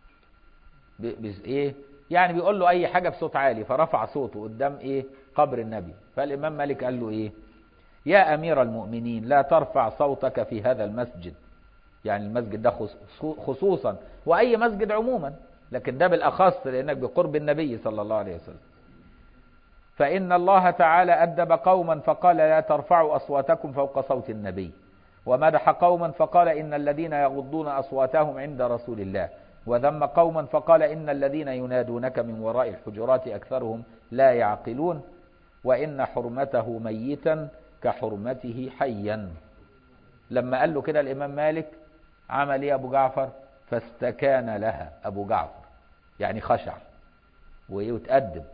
يعني بيقول له أي حاجة بصوت عالي، فرفع صوته قدام قبر النبي. فالإمام مالك قال له يا أمير المؤمنين لا ترفع صوتك في هذا المسجد، يعني المسجد ده خصوصا وأي مسجد عموما، لكن ده بالأخص لأنك بقرب النبي صلى الله عليه وسلم. فإن الله تعالى أدب قوما فقال لا ترفعوا أصواتكم فوق صوت النبي، ومدح قوما فقال إن الذين يغضون أصواتهم عند رسول الله، وذم قوما فقال إن الذين ينادونك من وراء الحجرات أكثرهم لا يعقلون، وإن حرمته ميتا كحرمته حيا. لما قال له كده الإمام مالك عمل أبو جعفر؟ فاستكان لها أبو جعفر، يعني خشع ويتأدب.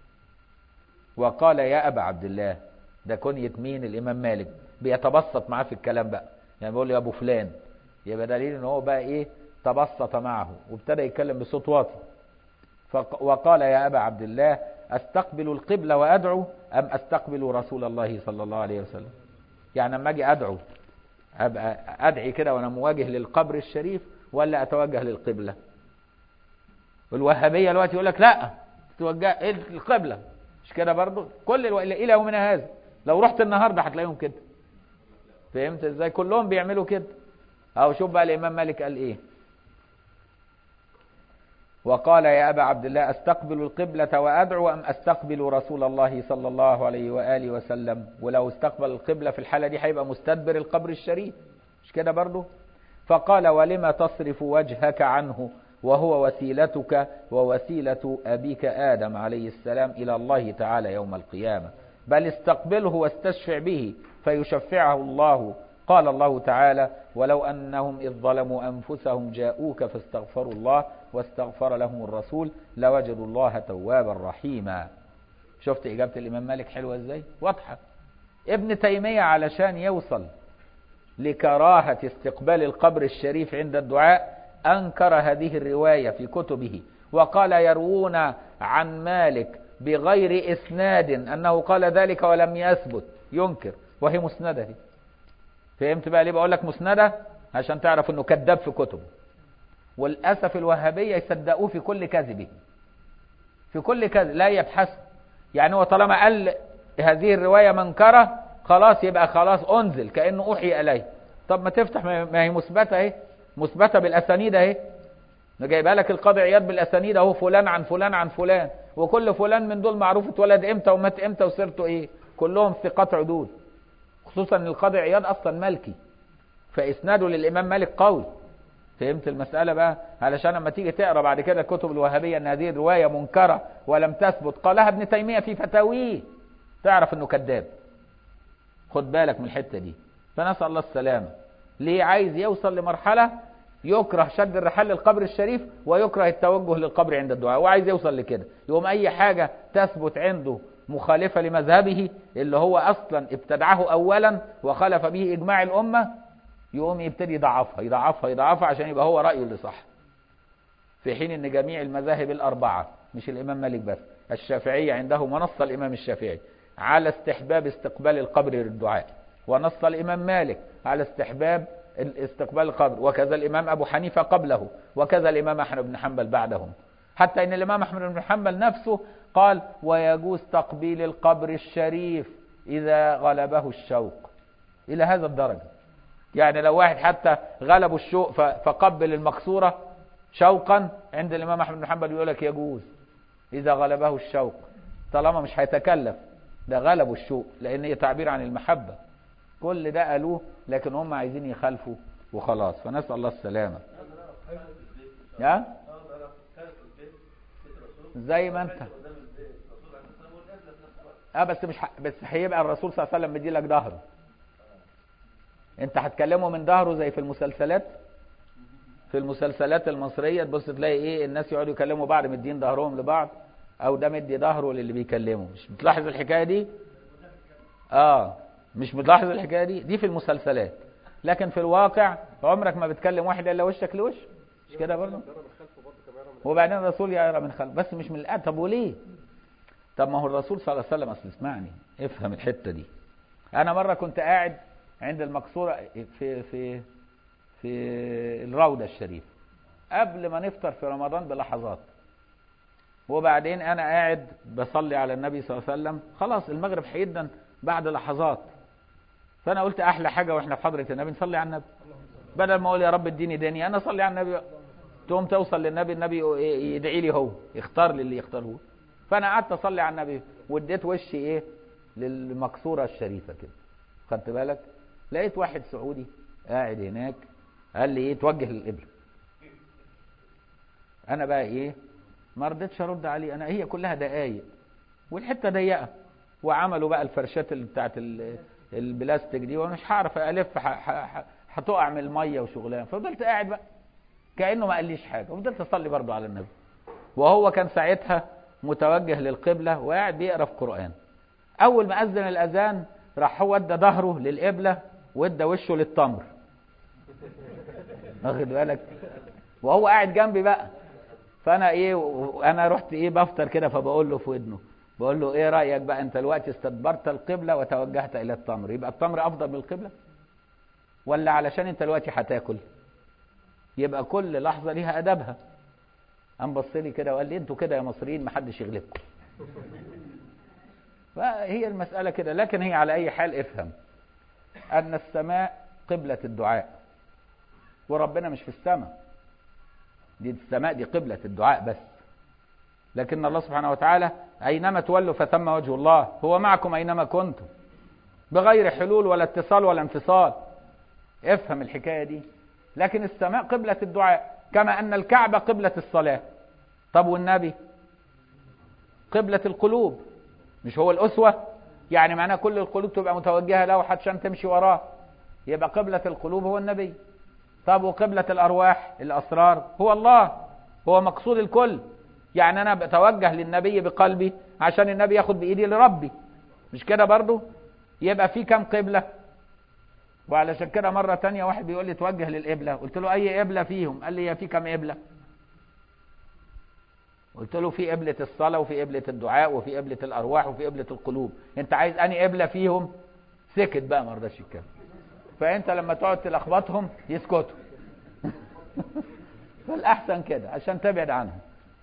وقال يا أبا عبد الله، ده كنية مين؟ الإمام مالك، بيتبسط معاه في الكلام بقى، يعني بيقول له يا أبو فلان، يبقى دليل إن هو بقى تبسط معه وابتدى يتكلم بصوت واطي. وقال يا أبا عبد الله أستقبل القبلة وأدعو أم أستقبل رسول الله صلى الله عليه وسلم؟ يعني لما أجي أدعو أبقى أدعي كده وأنا مواجه للقبر الشريف ولا أتوجه للقبلة؟ والوهابية دلوقتي يقول لك لا توجه القبلة، مش كده برضو؟ كل إلى يومنا هذا لو رحت النهاردة هتلاقيهم كده. فهمت ازاي؟ كلهم بيعملوا كده. أو شوف بقى الإمام مالك قال وقال يا أبا عبد الله أستقبل القبلة وأدعو أم أستقبل رسول الله صلى الله عليه وآله وسلم؟ ولو استقبل القبلة في الحالة دي هيبقى مستدبر القبر الشريف، مش كده برضو؟ فقال ولما تصرف وجهك عنه وهو وسيلتك ووسيلة أبيك آدم عليه السلام إلى الله تعالى يوم القيامة، بل استقبله واستشفع به فيشفعه الله. قال الله تعالى ولو أنهم إذ ظلموا أنفسهم جاءوك فاستغفروا الله واستغفر لهم الرسول لوجدوا الله توابا رحيما. شفت إجابة الإمام مالك حلوة إزاي؟ واضحة. ابن تيمية علشان يوصل لكراهة استقبال القبر الشريف عند الدعاء أنكر هذه الرواية في كتبه، وقال يروون عن مالك بغير إسناد أنه قال ذلك ولم يثبت، ينكر وهي مسندة. فهمت بقى ليه بقول لك مسندة؟ عشان تعرف أنه كذاب في كتبه. والأسف الوهابية يصدقوه في كل كذبه، في كل كذب لا يبحث. يعني هو طالما قال هذه الرواية منكرة خلاص يبقى خلاص أنزل كأنه أوحي إليه. طب ما تفتح، ما هي مثبتة اهي، مثبتة بالأسانيد اهي، جايبها لك القاضي عياض بالأسانيد اهو، فلان عن فلان عن فلان، وكل فلان من دول معروف اتولد امتى ومات امتى وسيرته ايه، كلهم ثقات عدول. خصوصا ان القاضي عياض اصلا مالكي، فاسناده للامام مالك قوي. فهمت المسألة بقى؟ علشان لما تيجي تقرا بعد كده كتب الوهابية ان هذه الرواية منكرة ولم تثبت قالها ابن تيمية في فتاويه، تعرف انه كذاب. خد بالك من الحتة دي. فنسأل الله السلامة. ليه؟ عايز يوصل لمرحلة يكره شد الرحال للقبر الشريف ويكره التوجه للقبر عند الدعاء، وعايز يوصل لكده. يقوم اي حاجة تثبت عنده مخالفة لمذهبه اللي هو اصلا ابتدعه اولا وخالف به اجماع الامة، يقوم يبتدي يضعفها يضعفها يضعفها عشان يبقى هو رأيه اللي صح. في حين ان جميع المذاهب الاربعة مش الامام مالك بس، الشافعية عنده ونص الامام الشافعي على استحباب استقبال القبر للدعاء، ونص الامام مالك على استحباب استقبال القبر، وكذا الامام ابو حنيفة قبله، وكذا الامام احمد بن حنبل بعدهم. حتى ان الامام احمد بن حنبل نفسه قال ويجوز تقبيل القبر الشريف اذا غلبه الشوق. الى هذا الدرجة. يعني لو واحد حتى غلبه الشوق فقبل المقصورة شوقا، عند الامام احمد بن حنبل يقول لك يجوز اذا غلبه الشوق، طالما مش هيتكلف، ده غلبه الشوق لان هي تعبير عن المحبة. كل ده قالوه، لكن هم عايزين يخالفوا وخلاص. فنسأل الله السلامة. يا زي ما انت بس مش بس هيبقى الرسول صلى الله عليه وسلم مدي لك ظهره، انت هتكلمه من ظهره زي في المسلسلات. في المسلسلات المصرية تبص تلاقي ايه، الناس يقعدوا يكلموا بعض مدين ظهرهم لبعض، او ده مدي ظهره للي بيكلمه. مش بتلاحظ الحكاية دي؟ مش بتلاحظ الحكاية دي في المسلسلات، لكن في الواقع عمرك ما بتكلم واحد الا وشك لوش، مش كده برضه؟ وبعدين الرسول يرى من خلف، بس مش من الآن. طب وليه؟ طب ما هو الرسول صلى الله عليه وسلم، اصل اسمعني افهم الحتة دي. انا مرة كنت قاعد عند المقصورة في الروضة الشريف قبل ما نفطر في رمضان بلحظات، وبعدين انا قاعد بصلي على النبي صلى الله عليه وسلم، خلاص المغرب هيدن بعد لحظات، فانا قلت احلى حاجة واحنا في حضرة النبي نصلي على النبي، بدل ما اقول يا رب اديني دنيا انا اصلي على النبي. تقوم توصل للنبي، النبي يدعي لي هو، يختار لي اللي يختاره. فانا قعدت اصلي على النبي واديت وشي ايه للمقصورة الشريفة كده، خدت بالك؟ لقيت واحد سعودي قاعد هناك قال لي ايه توجه للقبلة. انا بقى ايه ما رضيتش ارد عليه، انا هي كلها دقايق والحته ضيقه، وعملوا بقى الفرشات اللي بتاعت البلاستيك دي، وانا مش هعرف الف، هتقع من الميه وشغلان. فضلت قاعد بقى كانه ما قاليش حاجه، وفضلت اصلي برضو على النبي، وهو كان ساعتها متوجه للقبله وقاعد بيقرا في قران. اول ما اذن الاذان راح هو ادى ظهره للقبله وادى وشه للتمر، واخد بالك؟ وهو قاعد جنبي بقى. فانا انا رحت بفطر كده، فبقول له في ودنه، بقول له ايه رايك بقى انت دلوقتي استدبرت القبله وتوجهت الى التمر، يبقى التمر افضل من القبله؟ ولا علشان انت دلوقتي هتاكل يبقى كل لحظه ليها ادبها؟ قام بص لي كده وقال لي انتوا كده يا مصريين ما حدش يغلبكم. فهي المساله كده. لكن هي على اي حال افهم ان السماء قبله الدعاء، وربنا مش في السماء، دي السماء دي قبلة الدعاء بس. لكن الله سبحانه وتعالى أينما تولوا فثم وجه الله، هو معكم أينما كنتم بغير حلول ولا اتصال ولا انفصال. افهم الحكاية دي. لكن السماء قبلة الدعاء، كما أن الكعبة قبلة الصلاة. طب والنبي قبلة القلوب، مش هو الأسوة؟ يعني معناه كل القلوب تبقى متوجهة له عشان تمشي وراه، يبقى قبلة القلوب هو النبي. طب وقبلة الأرواح الأسرار هو الله، هو مقصود الكل. يعني أنا بتوجه للنبي بقلبي عشان النبي ياخد بإيدي لربي، مش كده برضو؟ يبقى في كم قبلة؟ وعلشان كده مرة تانية واحد بيقول لي توجه للقبلة، قلت له أي قبلة فيهم؟ قال لي يا في كم قبلة؟ قلت له في قبلة الصلاة وفي قبلة الدعاء وفي قبلة الأرواح وفي قبلة القلوب، أنت عايز أنهي قبلة فيهم؟ سكت بقى، ما رضاش يتكلم. فأنت لما تقعد تلخبطهم يسكتوا. فالأحسن كده عشان تبعد عنهم.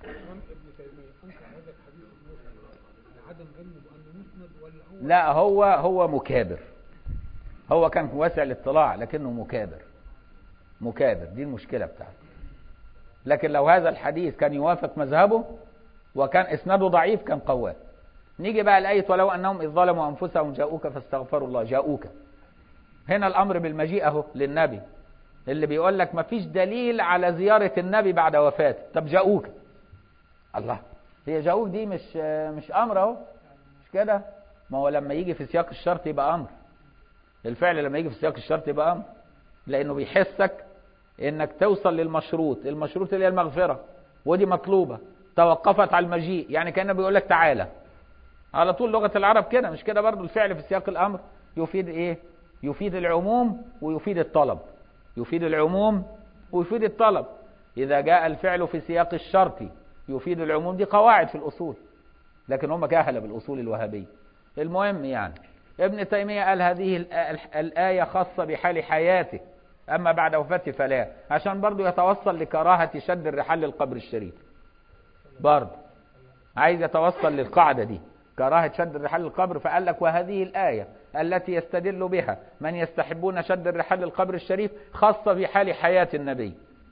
لا هو مكابر، هو كان واسع الاطلاع لكنه مكابر، دي المشكلة بتاعته. لكن لو هذا الحديث كان يوافق مذهبه وكان اسناده ضعيف كان قواه. نيجي بقى الآية ولو أنهم إذ ظلموا أنفسهم جاءوك فاستغفروا الله. جاءوك هنا الأمر بالمجيء أهو للنبي، اللي بيقول لك ما فيش دليل على زيارة النبي بعد وفاته، طب جاءوك. الله، هي جاءوك دي مش أمر أهو، مش كده؟ ما هو لما يجي في سياق الشرط يبقى أمر. الفعل لما يجي في سياق الشرط يبقى أمر، لأنه بيحسك إنك توصل للمشروط، المشروط اللي هي المغفرة، ودي مطلوبة، توقفت على المجيء، يعني كأنه بيقول لك تعالى. على طول لغة العرب كده، مش كده برضو؟ الفعل في سياق الأمر يفيد إيه؟ يفيد العموم ويفيد الطلب، يفيد العموم ويفيد الطلب. إذا جاء الفعل في سياق الشرط يفيد العموم، دي قواعد في الأصول، لكن هم جاهلة بالأصول الوهابية. المهم يعني ابن تيمية قال هذه الآية خاصة بحال حياته، أما بعد وفاته فلا، عشان برضو يتوصل لكراهة شد الرحال للقبر الشريف، برضو عايز يتوصل للقاعدة دي، كراهة شد الرحال للقبر. فقال لك وهذه الآية التي يستدل بها من يستحبون شد الرحال للقبر الشريف خاصة بحال حياة النبي،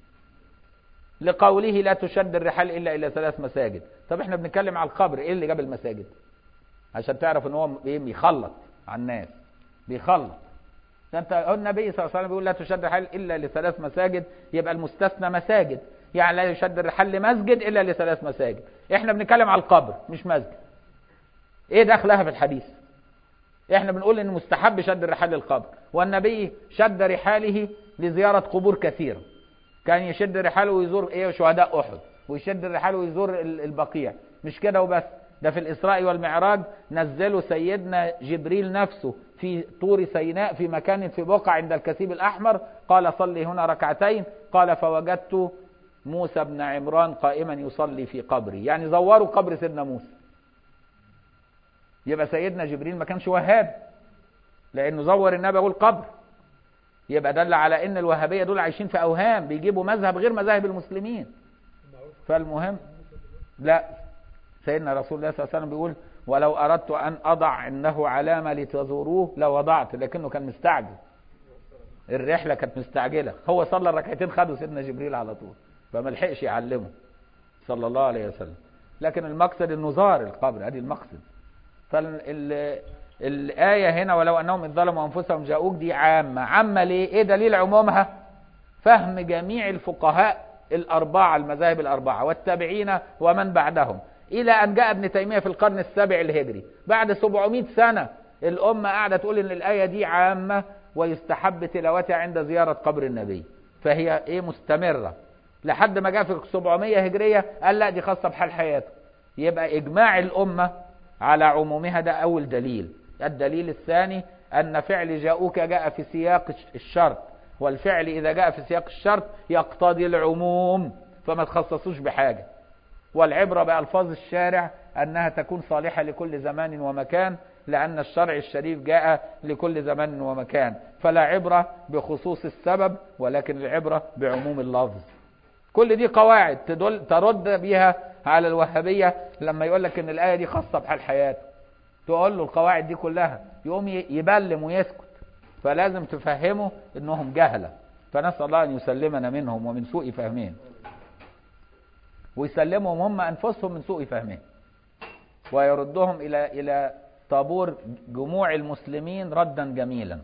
لقوله لا تشد الرحال إلا إلى 3 مساجد. طب احنا بنتكلم على القبر، ايه اللي جاب المساجد؟ عشان تعرف ان هو بيخلط على الناس، بيخلط. انت النبي صلى الله عليه وسلم بيقول لا تشد الرحال إلا ل3 مساجد، يبقى المستثنى مساجد، يعني لا يشد الرحال لمسجد إلا ل3 مساجد. احنا بنتكلم على القبر مش مسجد، ايه دخلها في الحديث؟ احنا بنقول ان مستحب شد الرحال للقبر، والنبي شد رحاله لزيارة قبور كثيرة، كان يشد رحاله ويزور ايه؟ شهداء احد، ويشد رحاله ويزور البقيع. مش كده وبس، ده في الاسراء والمعراج نزلوا سيدنا جبريل نفسه في طور سيناء في مكان في بقعة عند الكثيب الاحمر، قال صلي هنا ركعتين، قال فوجدت موسى بن عمران قائما يصلي في قبري، يعني زوروا قبر سيدنا موسى. يبقى سيدنا جبريل ما كانش وهاب، لانه زور النبي والقبر. يبقى دل على ان الوهابيه دول عايشين في اوهام، بيجيبوا مذهب غير مذاهب المسلمين. فالمهم لا، سيدنا رسول الله صلى الله عليه وسلم بيقول ولو اردت ان اضع انه علامه لتزوروه لوضعت، لكنه كان مستعجل، الرحله كانت مستعجله، هو صلى الركعتين خدوا سيدنا جبريل على طول، فما لحقش يعلمه صلى الله عليه وسلم. لكن المقصد انه زار القبر، ادي المقصد. فالآية هنا ولو أنهم إذ ظلموا أنفسهم جاءوك دي عامة ليه؟ إيه دليل عمومها؟ فهم جميع الفقهاء الأربعة، المذاهب الأربعة والتابعين ومن بعدهم، إلى أن جاء ابن تيمية في القرن السابع الهجري بعد 700 سنة الأمة قاعدة تقول إن الآية دي عامة ويستحب تلاوتها عند زيارة قبر النبي، فهي إيه؟ مستمرة لحد ما جاء في 700 هجرية قال لا دي خاصة بحال حياته. يبقى إجماع الأمة على عمومها، ده أول دليل. الدليل الثاني أن فعل جاءوك جاء في سياق الشرط، والفعل إذا جاء في سياق الشرط يقتضي العموم، فما تخصصوش بحاجة. والعبرة بألفاظ الشارع أنها تكون صالحة لكل زمان ومكان، لأن الشرع الشريف جاء لكل زمان ومكان، فلا عبرة بخصوص السبب ولكن العبرة بعموم اللفظ. كل دي قواعد ترد بها على الوهابية لما يقول لك ان الآية دي خاصة بحال حياته، تقول له القواعد دي كلها يقوم يبلم ويسكت. فلازم تفهمه انهم جهلة، فنسأل الله ان يسلمنا منهم ومن سوء فهمهم، ويسلمهم هم انفسهم من سوء فهمهم، ويردهم الى طابور جموع المسلمين ردا جميلا.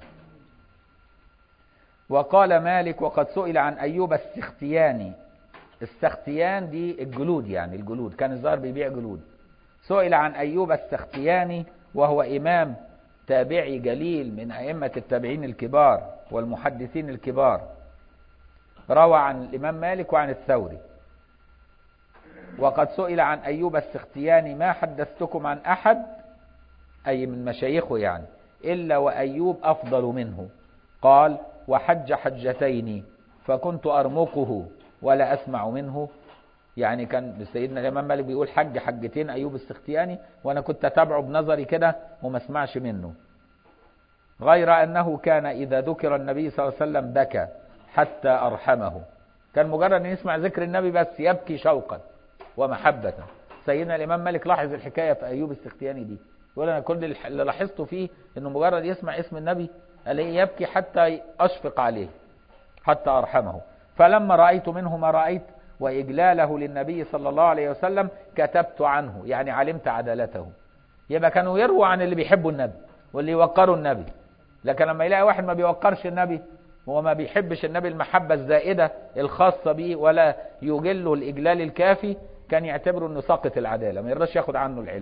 وقال مالك وقد سئل عن أيوب السختياني، السختيان دي الجلود، يعني الجلود، كان الظاهر بيبيع جلود. سئل عن أيوب السختياني وهو إمام تابعي جليل من أئمة التابعين الكبار والمحدثين الكبار، روى عن الإمام مالك وعن الثوري. وقد سئل عن أيوب السختياني ما حدثتكم عن أحد، أي من مشايخه يعني، إلا وأيوب أفضل منه. قال وحج حجتين فكنت أرمقه ولا أسمع منه. يعني كان سيدنا الإمام مالك بيقول حج حجتين أيوب السختياني، وأنا كنت أتابعه بنظري كده وما اسمعش منه. غير أنه كان إذا ذكر النبي صلى الله عليه وسلم بكى حتى أرحمه. كان مجرد أن يسمع ذكر النبي بس يبكي شوقا ومحبة. سيدنا الإمام مالك لاحظ الحكاية في أيوب السختياني دي، يقول أنا كل اللي لاحظته فيه أنه مجرد يسمع اسم النبي ألاقيه يبكي حتى أشفق عليه حتى أرحمه. فلما رأيت منه ما رأيت وإجلاله للنبي صلى الله عليه وسلم كتبت عنه، يعني علمت عدالته. يبقى كانوا يرووا عن اللي بيحبوا النبي واللي يوقروا النبي. لكن لما يلاقي واحد ما بيوقرش النبي وما بيحبش النبي المحبة الزائدة الخاصة به ولا يجله الإجلال الكافي، كان يعتبره أنه ساقط العدالة، ما يرضاش ياخد عنه العلم.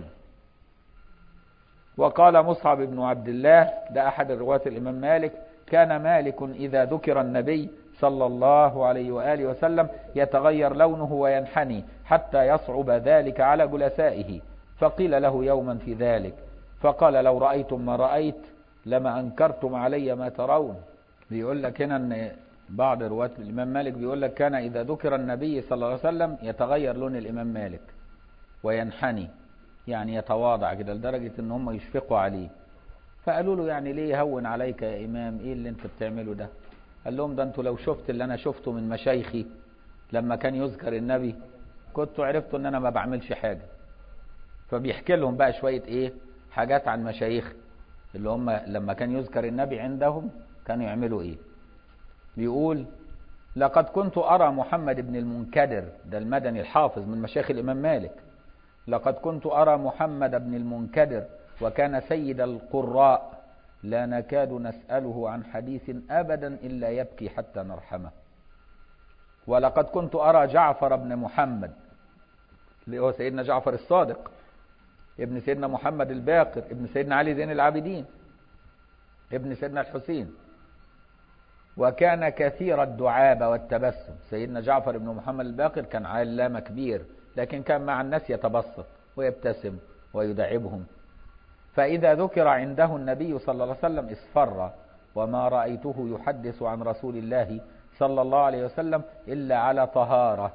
وقال مصعب بن عبد الله، ده أحد الرواة الإمام مالك، كان مالك إذا ذكر النبي صلى الله عليه وآله وسلم يتغير لونه وينحني حتى يصعب ذلك على جلسائه. فقيل له يوما في ذلك فقال لو رأيتم ما رأيت لما أنكرتم علي ما ترون. بيقول لك هنا أن بعض رواة الإمام مالك بيقول لك كان إذا ذكر النبي صلى الله عليه وسلم يتغير لون الإمام مالك وينحني، يعني يتواضع كده لدرجة ان هم يشفقوا عليه. فقالوا له يعني ليه هون عليك يا إمام، ايه اللي انت بتعمله ده؟ قال لهم ده انتوا لو شفت اللي انا شفته من مشايخي لما كان يذكر النبي كنتوا عرفتوا ان انا ما بعملش حاجة. فبيحكي لهم بقى شوية ايه حاجات عن مشايخ اللي هم لما كان يذكر النبي عندهم كانوا يعملوا ايه. بيقول لقد كنت أرى محمد بن المنكدر، ده المدني الحافظ من مشايخ الإمام مالك، لقد كنت أرى محمد بن المنكدر وكان سيد القراء لا نكاد نسأله عن حديث أبدا إلا يبكي حتى نرحمه. ولقد كنت أرى جعفر بن محمد اللي هو سيدنا جعفر الصادق ابن سيدنا محمد الباقر ابن سيدنا علي زين العابدين ابن سيدنا الحسين، وكان كثير الدعابة والتبسم. سيدنا جعفر بن محمد الباقر كان علامة كبير، لكن كان مع الناس يتبسط ويبتسم ويدعبهم. فإذا ذكر عنده النبي صلى الله عليه وسلم اصفر، وما رأيته يحدث عن رسول الله صلى الله عليه وسلم إلا على طهارة.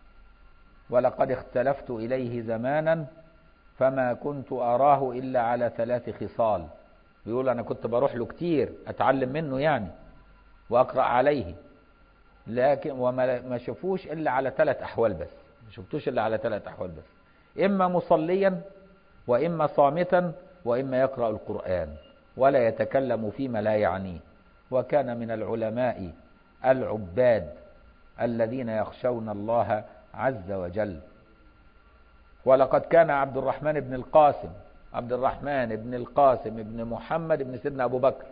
ولقد اختلفت إليه زمانا فما كنت أراه إلا على 3 خصال. بيقول أنا كنت بروح له كتير أتعلم منه يعني وأقرأ عليه، لكن وما شافوش إلا على 3 أحوال بس، ما شفتوش إلا على 3 أحوال بس، إما مصليا وإما صامتا وإما يقرأ القرآن ولا يتكلم فيما لا يعنيه. وكان من العلماء العباد الذين يخشون الله عز وجل. ولقد كان عبد الرحمن بن القاسم، عبد الرحمن بن القاسم بن محمد بن سيدنا أبو بكر،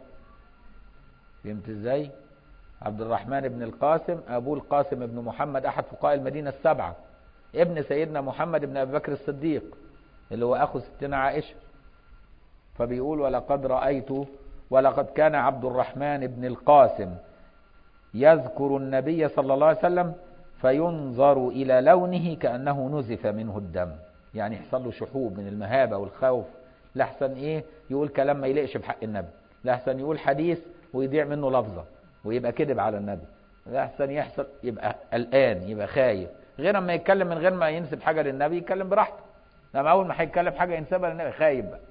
فهمت ازاي؟ عبد الرحمن بن القاسم أبو القاسم بن محمد أحد فقهاء المدينة ال7، ابن سيدنا محمد بن أبي بكر الصديق اللي هو أخو ستنا عائشة. فبيقول ولقد كان عبد الرحمن بن القاسم يذكر النبي صلى الله عليه وسلم فينظر إلى لونه كأنه نزف منه الدم، يعني يحصل له شحوب من المهابة والخوف، لحسن إيه يقول كلام ما يليقش بحق النبي، لحسن يقول حديث ويضيع منه لفظة ويبقى كذب على النبي، لحسن يحصل يبقى قلقان يبقى خايف. غير ما يتكلم من غير ما ينسب حاجة للنبي يتكلم براحته، لما أول ما هيتكلم حاجة ينسبها للنبي خايف بقى.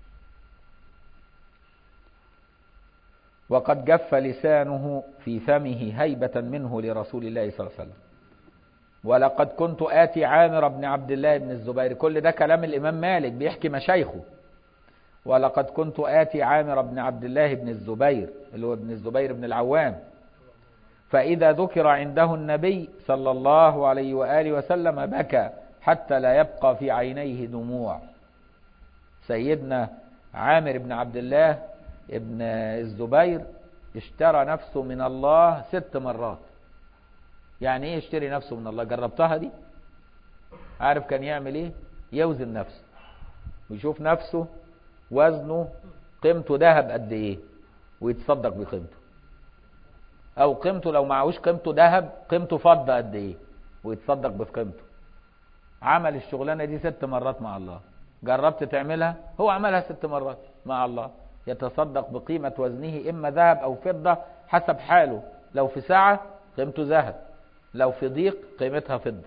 وقد جف لسانه في فمه هيبة منه لرسول الله صلى الله عليه وسلم. ولقد كنت آتي عامر بن عبد الله بن الزبير، كل ده كلام الإمام مالك بيحكي مشايخه. ولقد كنت آتي عامر بن عبد الله بن الزبير اللي هو ابن الزبير بن العوام، فإذا ذكر عنده النبي صلى الله عليه وآله وسلم بكى حتى لا يبقى في عينيه دموع. سيدنا عامر بن عبد الله ابن الزبير اشترى نفسه من الله 6 مرات. يعني ايه اشتري نفسه من الله؟ جربتها دي؟ عارف كان يعمل ايه؟ يوزن نفسه ويشوف نفسه وزنه قيمته ذهب قد ايه ويتصدق بقيمته، او قيمته لو معهوش قيمته ذهب قيمته فضة قد ايه ويتصدق بقيمته. عمل الشغلانة دي 6 مرات مع الله. جربت تعملها؟ هو عملها 6 مرات مع الله. يتصدق بقيمة وزنه إما ذهب أو فضة حسب حاله. لو في ساعة قيمته ذهب، لو في ضيق قيمتها فضة.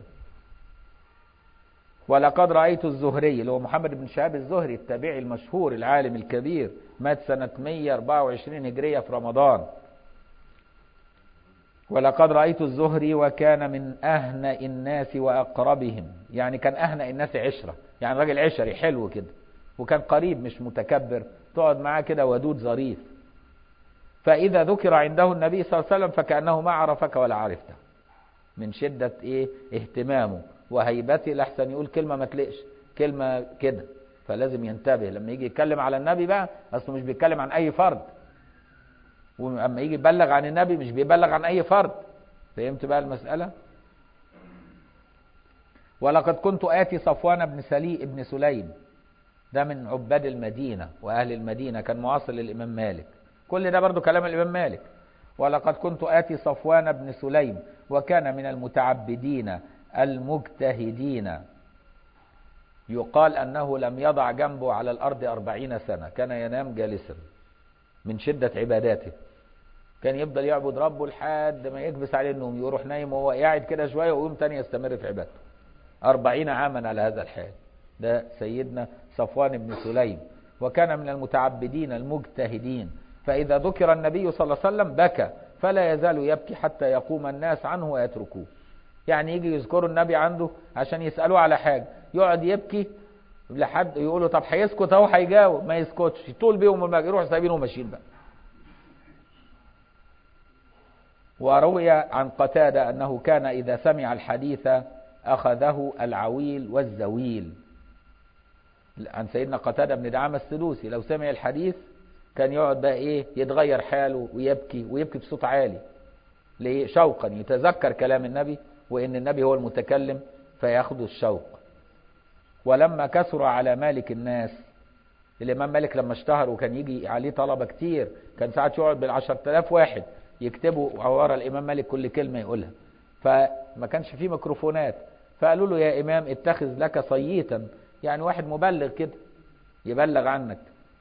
ولقد رأيت الزهري اللي هو محمد بن شهاب الزهري التابعي المشهور العالم الكبير، مات سنة 124 هجرية في رمضان. ولقد رأيت الزهري وكان من أهنأ الناس وأقربهم، يعني كان أهنأ الناس عشرة، يعني راجل عشري حلو كده، وكان قريب مش متكبر، تقعد معاه كده ودود ظريف. فإذا ذكر عنده النبي صلى الله عليه وسلم فكأنه ما عرفك ولا عرفته، من شدة اهتمامه وهيبته، لحسن يقول كلمة ما تلقش، كلمة كده. فلازم ينتبه لما يجي يتكلم على النبي بقى، أصله مش بيتكلم عن أي فرد، وأما يجي يبلغ عن النبي مش بيبلغ عن أي فرد. فهمت بقى المسألة؟ ولقد كنت آتي صفوان بن سليم، ده من عباد المدينة وأهل المدينة، كان معاصر للإمام مالك. كل ده برضو كلام الإمام مالك. ولقد كنت آتي صفوان بن سليم وكان من المتعبدين المجتهدين، يقال أنه لم يضع جنبه على الأرض 40 سنة، كان ينام جالسا من شدة عباداته. كان يفضل يعبد ربه لحد ما يكبس عليه النوم، يروح نايم وهو قاعد كده شوية ويقوم تاني يستمر في عبادته 40 عاما على هذا الحال. ده سيدنا صفوان بن سليم، وكان من المتعبدين المجتهدين. فإذا ذكر النبي صلى الله عليه وسلم بكى، فلا يزال يبكي حتى يقوم الناس عنه ويتركوه. يعني يجي يذكروا النبي عنده عشان يسألوه على حاجة، يقعد يبكي لحد يقولوا طب هيسكت اهو، هيجاوب، ما يسكتش، طول بيهم المجد، يروح سايبينه وماشيين بقى. وروي عن قتادة أنه كان إذا سمع الحديث أخذه العويل والزويل. عن سيدنا قتادة بن دعامة السدوسي، لو سمع الحديث كان يقعد بقى يتغير حاله ويبكي، ويبكي بصوت عالي. ليه؟ شوقا، يتذكر كلام النبي وإن النبي هو المتكلم فيأخذ الشوق. ولما كثر على مالك الناس، الإمام مالك لما اشتهر وكان يجي عليه طلبة كتير، كان ساعات يقعد بال10,000 واحد يكتبوا ورا الإمام مالك كل كلمة يقولها، فما كانش فيه ميكروفونات. فقالوا له يا إمام اتخذ لك صيتا، يعني واحد مبلغ كده يبلغ عنك.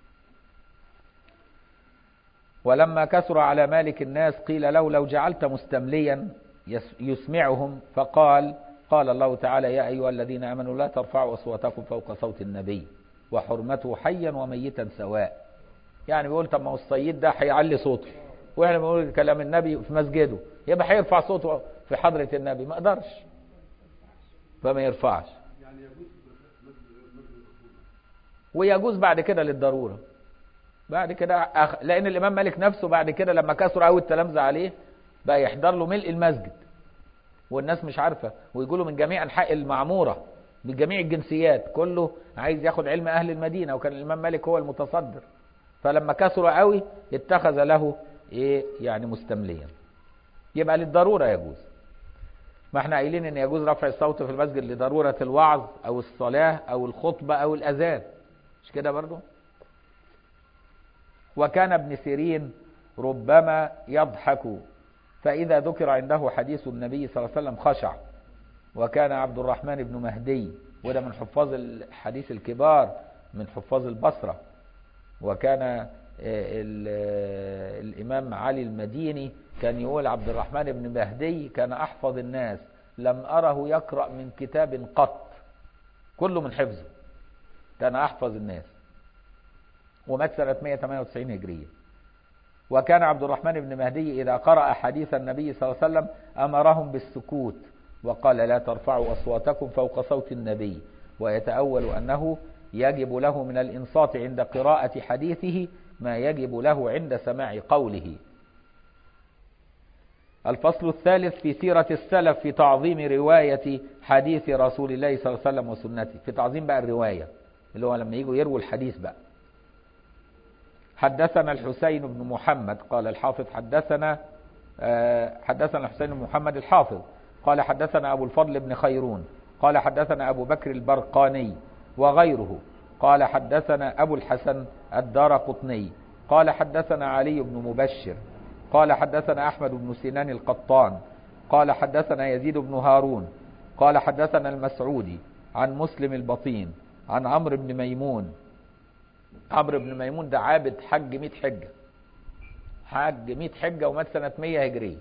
ولما كثر على مالك الناس قيل له لو جعلت مستمليا يسمعهم، فقال قال الله تعالى يا أيها الذين آمنوا لا ترفعوا أصواتكم فوق صوت النبي وحرمته حيا وميتا سواء. يعني بيقول طب ما هو الصيد ده هيعلي صوته، واحنا بنقول كلام النبي في مسجده، يبقى هيرفع صوته في حضرة النبي؟ ما قدرش، فما يرفعش. ويجوز بعد كده للضرورة، بعد كده لأن الإمام مالك نفسه بعد كده لما كثر قوي التلامذة عليه بقى يحضر له ملء المسجد، والناس مش عارفة، ويقولوا من جميع أنحاء المعمورة بجميع الجنسيات، كله عايز ياخد علم أهل المدينة، وكان الإمام مالك هو المتصدر. فلما كثر قوي اتخذ له يعني مستمليا. يبقى للضرورة يجوز. ما احنا قايلين ان يجوز رفع الصوت في المسجد لضرورة الوعظ او الصلاة او الخطبة او الاذان، مش كده برضو؟ وكان ابن سيرين ربما يضحك، فإذا ذكر عنده حديث النبي صلى الله عليه وسلم خشع. وكان عبد الرحمن بن مهدي، وده من حفاظ الحديث الكبار، من حفاظ البصرة. وكان الإمام علي المديني كان يقول عبد الرحمن بن مهدي كان أحفظ الناس، لم أره يقرأ من كتاب قط، كله من حفظه، كان أحفظ الناس. ومات سنة 198 هجرية. وكان عبد الرحمن بن مهدي إذا قرأ حديث النبي صلى الله عليه وسلم أمرهم بالسكوت، وقال لا ترفعوا أصواتكم فوق صوت النبي، ويتأول أنه يجب له من الإنصات عند قراءة حديثه ما يجب له عند سماع قوله. الفصل الثالث في سيرة السلف في تعظيم رواية حديث رسول الله صلى الله عليه وسلم وسنته، في تعظيم بقى الرواية اللي هو لما يجوا يرووا الحديث بقى. حدثنا الحسين بن محمد قال الحافظ حدثنا الحسين بن محمد الحافظ قال حدثنا أبو الفضل بن خيرون قال حدثنا أبو بكر البرقاني وغيره قال حدثنا أبو الحسن الدارقطني قال حدثنا علي بن مبشر قال حدثنا أحمد بن سنان القطان قال حدثنا يزيد بن هارون قال حدثنا المسعودي عن مسلم البطين عن عمرو بن ميمون. عمرو بن ميمون ده عابد حج 100 حجة، حج 100 حجة ومات سنة 100 هجرية.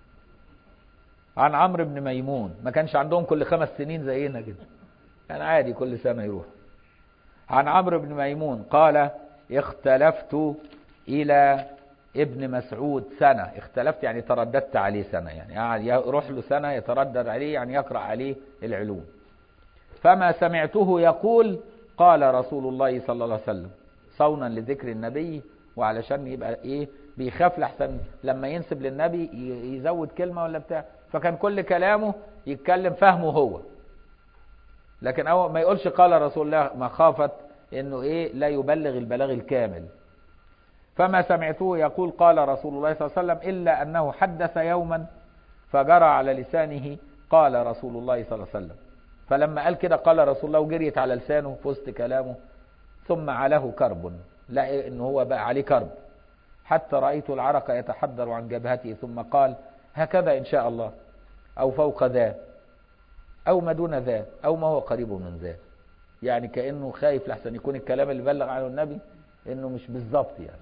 عن عمرو بن ميمون، ما كانش عندهم كل 5 سنين زينا كده، كان عادي كل سنة يروح. عن عمرو بن ميمون قال اختلفت إلى ابن مسعود سنة. اختلفت يعني ترددت عليه سنة، يعني قاعد يروح له سنة يتردد عليه، يعني يقرأ عليه العلوم. فما سمعته يقول قال رسول الله صلى الله عليه وسلم، صونا لذكر النبي، وعلشان يبقى ايه بيخاف لحسن لما ينسب للنبي يزود كلمة ولا بتاع، فكان كل كلامه يتكلم فهمه هو، لكن أول ما يقولش قال رسول الله مخافة انه ايه لا يبلغ البلاغ الكامل. فما سمعته يقول قال رسول الله صلى الله عليه وسلم إلا أنه حدث يوما فجرى على لسانه قال رسول الله صلى الله عليه وسلم، فلما قال كده قال رسول الله وجريت على لسانه في وسط كلامه، ثم عليه كرب، لا إنه هو بقى عليه كرب، حتى رأيت العرق يتحدر عن جبهته، ثم قال هكذا إن شاء الله، أو فوق ذا، أو ما دون ذا، أو ما هو قريب من ذا، يعني كأنه خايف لحسن يكون الكلام اللي بلغ عنه النبي إنه مش بالضبط يعني.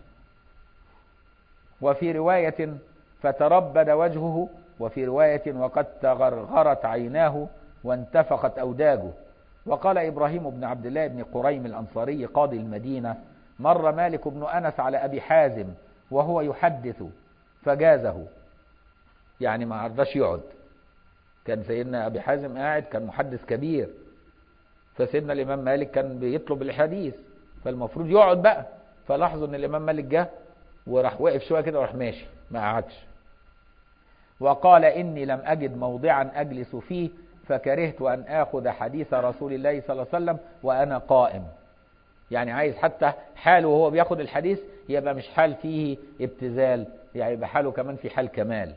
وفي رواية فتربد وجهه، وفي رواية وقد تغرغرت عيناه وانتفخت أوداجه. وقال إبراهيم بن عبد الله بن قريم الأنصاري قاضي المدينة مر مالك بن أنس على أبي حازم وهو يحدث فجازه، يعني ما عرفش يقعد. كان سيدنا أبي حازم قاعد، كان محدث كبير، فسيدنا الإمام مالك كان بيطلب الحديث، فالمفروض يقعد بقى، فلاحظوا أن الإمام مالك جه وراح وقف شوية كده وراح ماشي ما قعدش. وقال إني لم أجد موضعا أجلس فيه فكرهت أن آخذ حديث رسول الله صلى الله عليه وسلم وأنا قائم، يعني عايز حتى حاله وهو بياخد الحديث يبقى مش حال فيه ابتذال، يعني يبقى حاله كمان في حال كمال.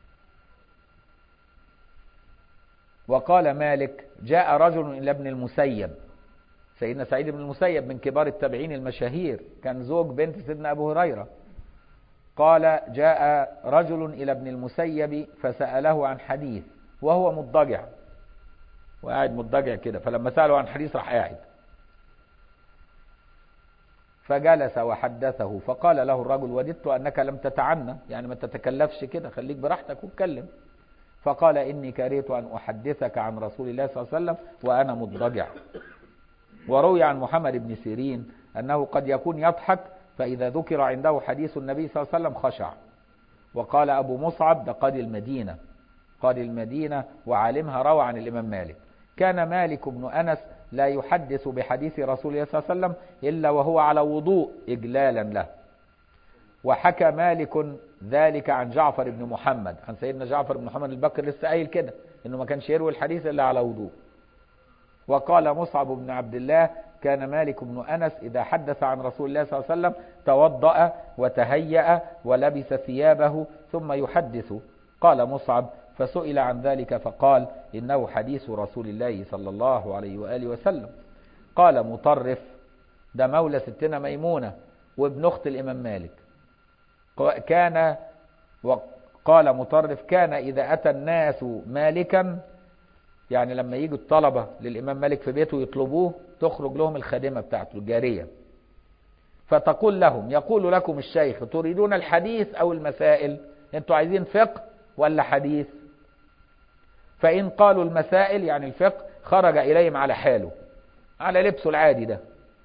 وقال مالك جاء رجل إلى ابن المسيب، سيدنا سعيد بن المسيب من كبار التابعين المشاهير، كان زوج بنت سيدنا أبو هريرة. قال جاء رجل إلى ابن المسيب فسأله عن حديث وهو مضطجع، وقاعد مضطجع كده، فلما سأله عن حديث راح قاعد، فجلس وحدثه، فقال له الرجل وددت أنك لم تتعنى، يعني ما تتكلفش كده، خليك براحتك واتكلم. فقال إني كرهت أن أحدثك عن رسول الله صلى الله عليه وسلم وأنا مضطجع. وروي عن محمد بن سيرين أنه قد يكون يضحك فإذا ذكر عنده حديث النبي صلى الله عليه وسلم خشع. وقال أبو مصعب ده قاضي المدينة، قاضي المدينة وعالمها، روى عن الإمام مالك كان مالك بن أنس لا يحدث بحديث رسول الله صلى الله عليه وسلم إلا وهو على وضوء إجلالا له. وحكى مالك ذلك عن جعفر بن محمد، عن سيدنا جعفر بن محمد البكر لسه قايل كده إنه ما كانش يروي الحديث إلا على وضوء. وقال مصعب بن عبد الله كان مالك بن أنس إذا حدث عن رسول الله صلى الله عليه وسلم توضأ وتهيأ ولبس ثيابه ثم يحدث. قال مصعب فسئل عن ذلك فقال إنه حديث رسول الله صلى الله عليه وآله وسلم. قال مطرف ده مولى ستنا ميمونة وابن أخت الإمام مالك، قال مطرف كان إذا أتى الناس مالكا، يعني لما يجوا الطلبة للإمام مالك في بيته يطلبوه تخرج لهم الخادمة بتاعته الجارية، فتقول لهم يقول لكم الشيخ تريدون الحديث أو المسائل، انتوا عايزين فقه ولا حديث؟ فإن قالوا المسائل يعني الفقه خرج إليهم على حاله على لبسه العادي ده،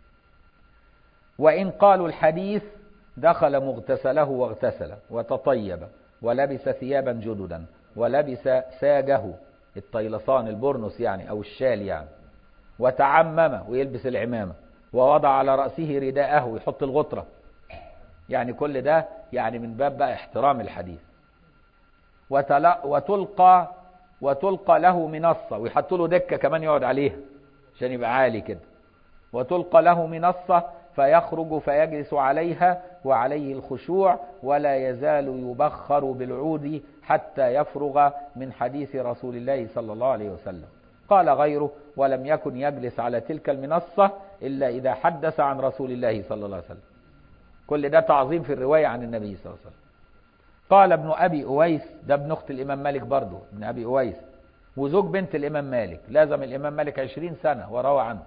وإن قالوا الحديث دخل مغتسله واغتسل وتطيب ولبس ثيابا جددا ولبس ساجه الطيلسان البرنس يعني أو الشال يعني، وتعمم ويلبس العمامة، ووضع على رأسه رداءه ويحط الغطرة، يعني كل ده يعني من باب بقى احترام الحديث. وتلقى له منصة، ويحط له دكة كمان يقعد عليها عشان يبقى عالي كده، وتلقى له منصة فيخرج فيجلس عليها وعليه الخشوع ولا يزال يبخر بالعود حتى يفرغ من حديث رسول الله صلى الله عليه وسلم. قال غيره ولم يكن يجلس على تلك المنصة إلا إذا حدث عن رسول الله صلى الله عليه وسلم. كل ده تعظيم في الرواية عن النبي صلى الله عليه وسلم. قال ابن أبي أويس، ده ابن أخت الإمام مالك برضه ابن أبي أويس، وزوج بنت الإمام مالك، لازم الإمام مالك 20 سنة وروى عنه.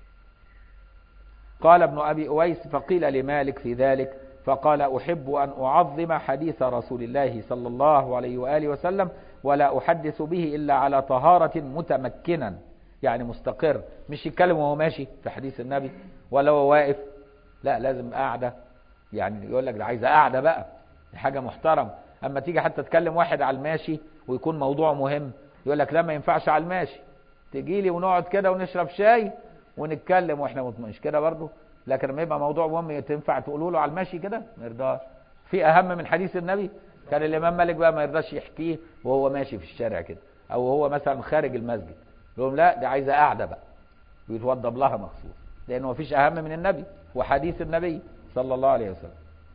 قال ابن أبي أويس: فقيل لمالك في ذلك فقال: أحب أن أعظم حديث رسول الله صلى الله عليه وآله وسلم ولا أحدث به إلا على طهارة متمكنا، يعني مستقر، مش يتكلم وهو ماشي في حديث النبي ولا هو واقف، لا لازم قاعدة، يعني يقول لك ده عايزة قاعدة بقى، حاجة محترم. أما تيجي حتى تكلم واحد على الماشي ويكون موضوع مهم يقول لك لا ما ينفعش على الماشي، تجي لي ونقعد كده ونشرب شاي ونتكلم واحنا مش كده برضه. لكن لما يبقى موضوع مهم تنفع تقولوا له على المشي كده؟ ما يرضاش. في اهم من حديث النبي؟ كان الامام مالك بقى ما يرضاش يحكيه وهو ماشي في الشارع كده، او هو مثلا خارج المسجد، يقول لهم لا دي عايزه قاعده بقى ويتوضب لها مخصوص، لانه ما فيش اهم من النبي وحديث النبي صلى الله عليه وسلم.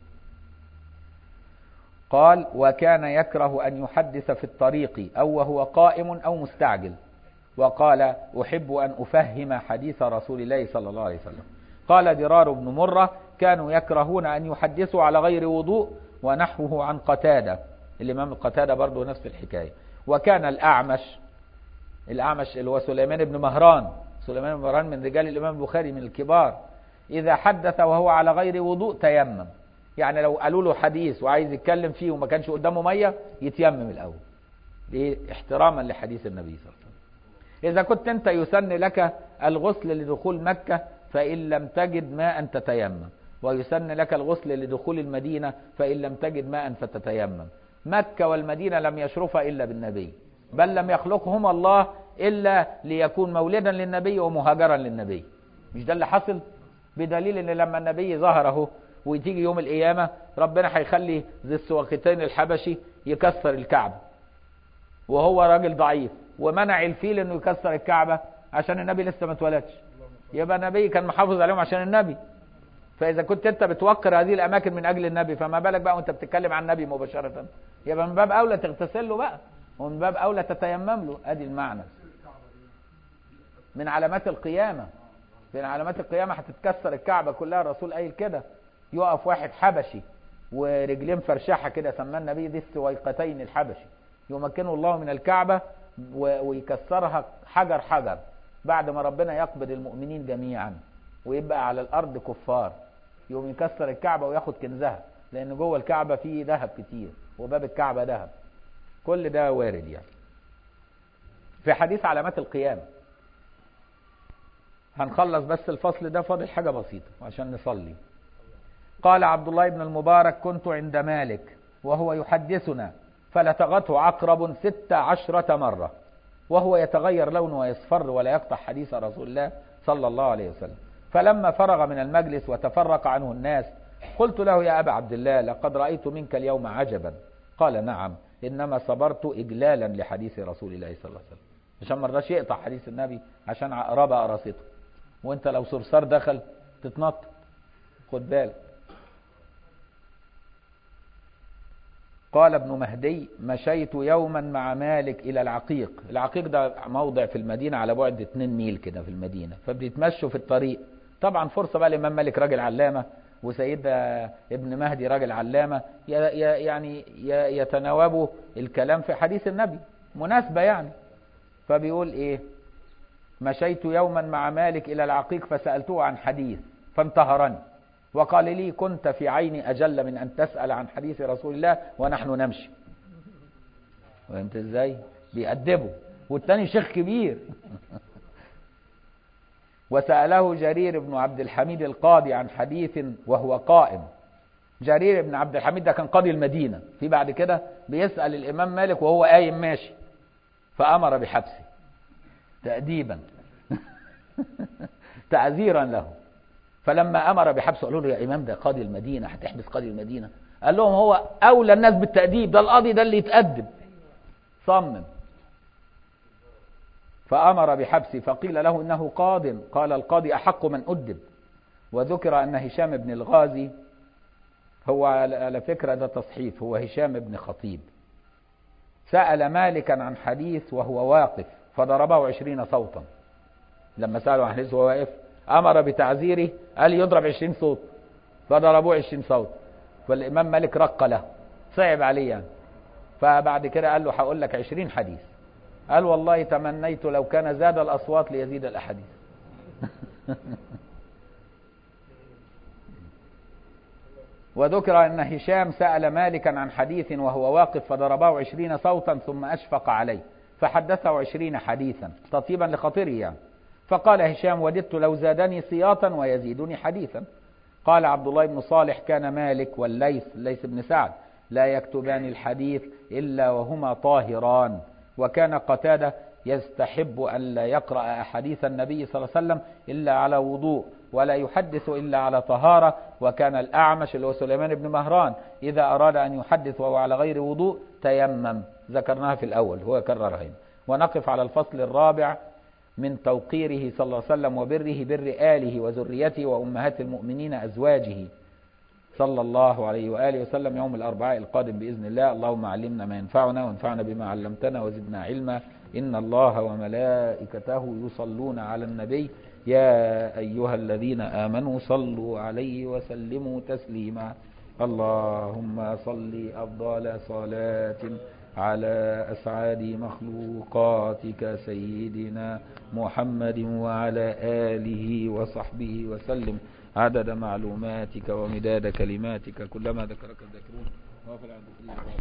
قال: وكان يكره ان يحدث في الطريق او وهو قائم او مستعجل. وقال: أحب أن أفهم حديث رسول الله صلى الله عليه وسلم. قال درار بن مرة: كانوا يكرهون أن يحدثوا على غير وضوء ونحوه عن قتادة. الإمام قتادة برضو نفس الحكاية. وكان الأعمش اللي هو سليمان بن مهران من رجال الإمام البخاري من الكبار، إذا حدث وهو على غير وضوء تيمم، يعني لو قالوا له حديث وعايز يتكلم فيه وما كانش قدامه مية يتيمم الأول، احتراما لحديث النبي صلى الله عليه وسلم. إذا كنت أنت يسن لك الغسل لدخول مكة فإن لم تجد ماء تتيمم، ويسن لك الغسل لدخول المدينة فإن لم تجد ماء فتتيمم. مكة والمدينة لم يشرفا إلا بالنبي، بل لم يخلقهما الله إلا ليكون مولدا للنبي ومهاجرا للنبي. مش ده اللي حصل؟ بدليل أن لما النبي ظهره وتيجي يوم القيامة ربنا هيخلي ذي السواقتين الحبشي يكسر الكعبة وهو راجل ضعيف، ومنع الفيل انه يكسر الكعبة عشان النبي لسه ما اتولدش، يبقى النبي كان محافظ عليهم عشان النبي. فاذا كنت انت بتوقر هذه الاماكن من اجل النبي، فما بالك بقى وانت بتتكلم عن النبي مباشرة؟ يبقى من باب اولى تغتسل له بقى، ومن باب اولى تتيمم له. ادي المعنى. من علامات القيامة، من علامات القيامة هتتكسر الكعبة كلها. الرسول قايل كده، يقف واحد حبشي ورجلين فرشحة كده، سماه النبي ذي السويقتين الحبشي، يمكنه الله من الكعبة ويكسرها حجر حجر، بعد ما ربنا يقبض المؤمنين جميعا ويبقى على الأرض كفار، يوم يكسر الكعبة وياخد كنزها، لأن جوه الكعبة فيه ذهب كتير وباب الكعبة ذهب. كل ده وارد يعني في حديث علامات القيامة. هنخلص بس الفصل ده، فاضل حاجة بسيطة عشان نصلي. قال عبد الله بن المبارك: كنت عند مالك وهو يحدثنا فلتغته عقرب 16 مرة وهو يتغير لونه ويصفر ولا يقطع حديث رسول الله صلى الله عليه وسلم. فلما فرغ من المجلس وتفرق عنه الناس قلت له: يا أبا عبد الله، لقد رأيت منك اليوم عجبا. قال: نعم، إنما صبرت إجلالا لحديث رسول الله صلى الله عليه وسلم، عشان ما رضاش يقطع حديث النبي عشان عقربة قرصته، وانت لو صرصار دخل تتنطط، خد بالك. قال ابن مهدي: مشيت يوما مع مالك إلى العقيق. العقيق ده موضع في المدينة على بعد 2 ميل كده في المدينة، فبيتمشوا في الطريق. طبعا فرصة بقى الإمام مالك راجل علامة وسيد ابن مهدي راجل علامة، يعني يتناوبوا الكلام في حديث النبي، مناسبة يعني. فبيقول إيه: مشيت يوما مع مالك إلى العقيق فسألته عن حديث فانتهرني وقال لي: كنت في عيني أجل من أن تسأل عن حديث رسول الله ونحن نمشي. فهمت ازاي؟ بيأدبه، والتاني شيخ كبير. وسأله جرير بن عبد الحميد القاضي عن حديث وهو قائم. جرير بن عبد الحميد ده كان قاضي المدينة، في بعد كده بيسأل الإمام مالك وهو قايم ماشي، فأمر بحبسه تأديبا تعذيرا له. فلما أمر بحبسه قالوا له: يا إمام ده قاضي المدينة، هتحبس قاضي المدينة؟ قال لهم: هو أولى الناس بالتأديب، ده القاضي ده اللي يتأدب. صمم فأمر بحبسه، فقيل له: إنه قاض. قال: القاضي أحق من أدب. وذكر أن هشام بن الغازي، هو على فكرة ده تصحيف، هو هشام بن خطيب، سأل مالكا عن حديث وهو واقف فضربه 20 صوتا. لما سأله عن حديث وهو واقف أمر بتعزيره، قال يضرب 20 صوت، فضربوه 20 صوت. فالإمام مالك رق له، صعب عليه يعني. فبعد كده قال له: هقول لك 20 حديث، قال والله تمنيت لو كان زاد الأصوات ليزيد الأحاديث. وذكر أن هشام سأل مالكا عن حديث وهو واقف فضربه 20 صوتا ثم أشفق عليه فحدثه 20 حديثا تطيبا لخاطره يعني. فقال هشام وددت لو زادني سياطا ويزيدني حديثا. قال عبد الله بن صالح كان مالك والليث بن سعد لا يكتبان الحديث إلا وهما طاهران، وكان قتادة يستحب أن لا يقرأ أحاديث النبي صلى الله عليه وسلم إلا على وضوء ولا يحدث إلا على طهارة، وكان الأعمش اللي هو سليمان بن مهران إذا أراد أن يحدث وهو على غير وضوء تيمم، ذكرناها في الأول هو كررها هنا. ونقف على الفصل الرابع من توقيره صلى الله عليه وسلم وبره بر آله وذريته وأمهات المؤمنين أزواجه صلى الله عليه وآله وسلم يوم الأربعاء القادم بإذن الله. اللهم علمنا ما ينفعنا وانفعنا بما علمتنا وزدنا علما. إن الله وملائكته يصلون على النبي يا أيها الذين آمنوا صلوا عليه وسلموا تسليما. اللهم صل أفضل صلاة على أسعد مخلوقاتك سيدنا محمد وعلى آله وصحبه وسلم عدد معلوماتك ومداد كلماتك كلما ذكرك الذاكرون.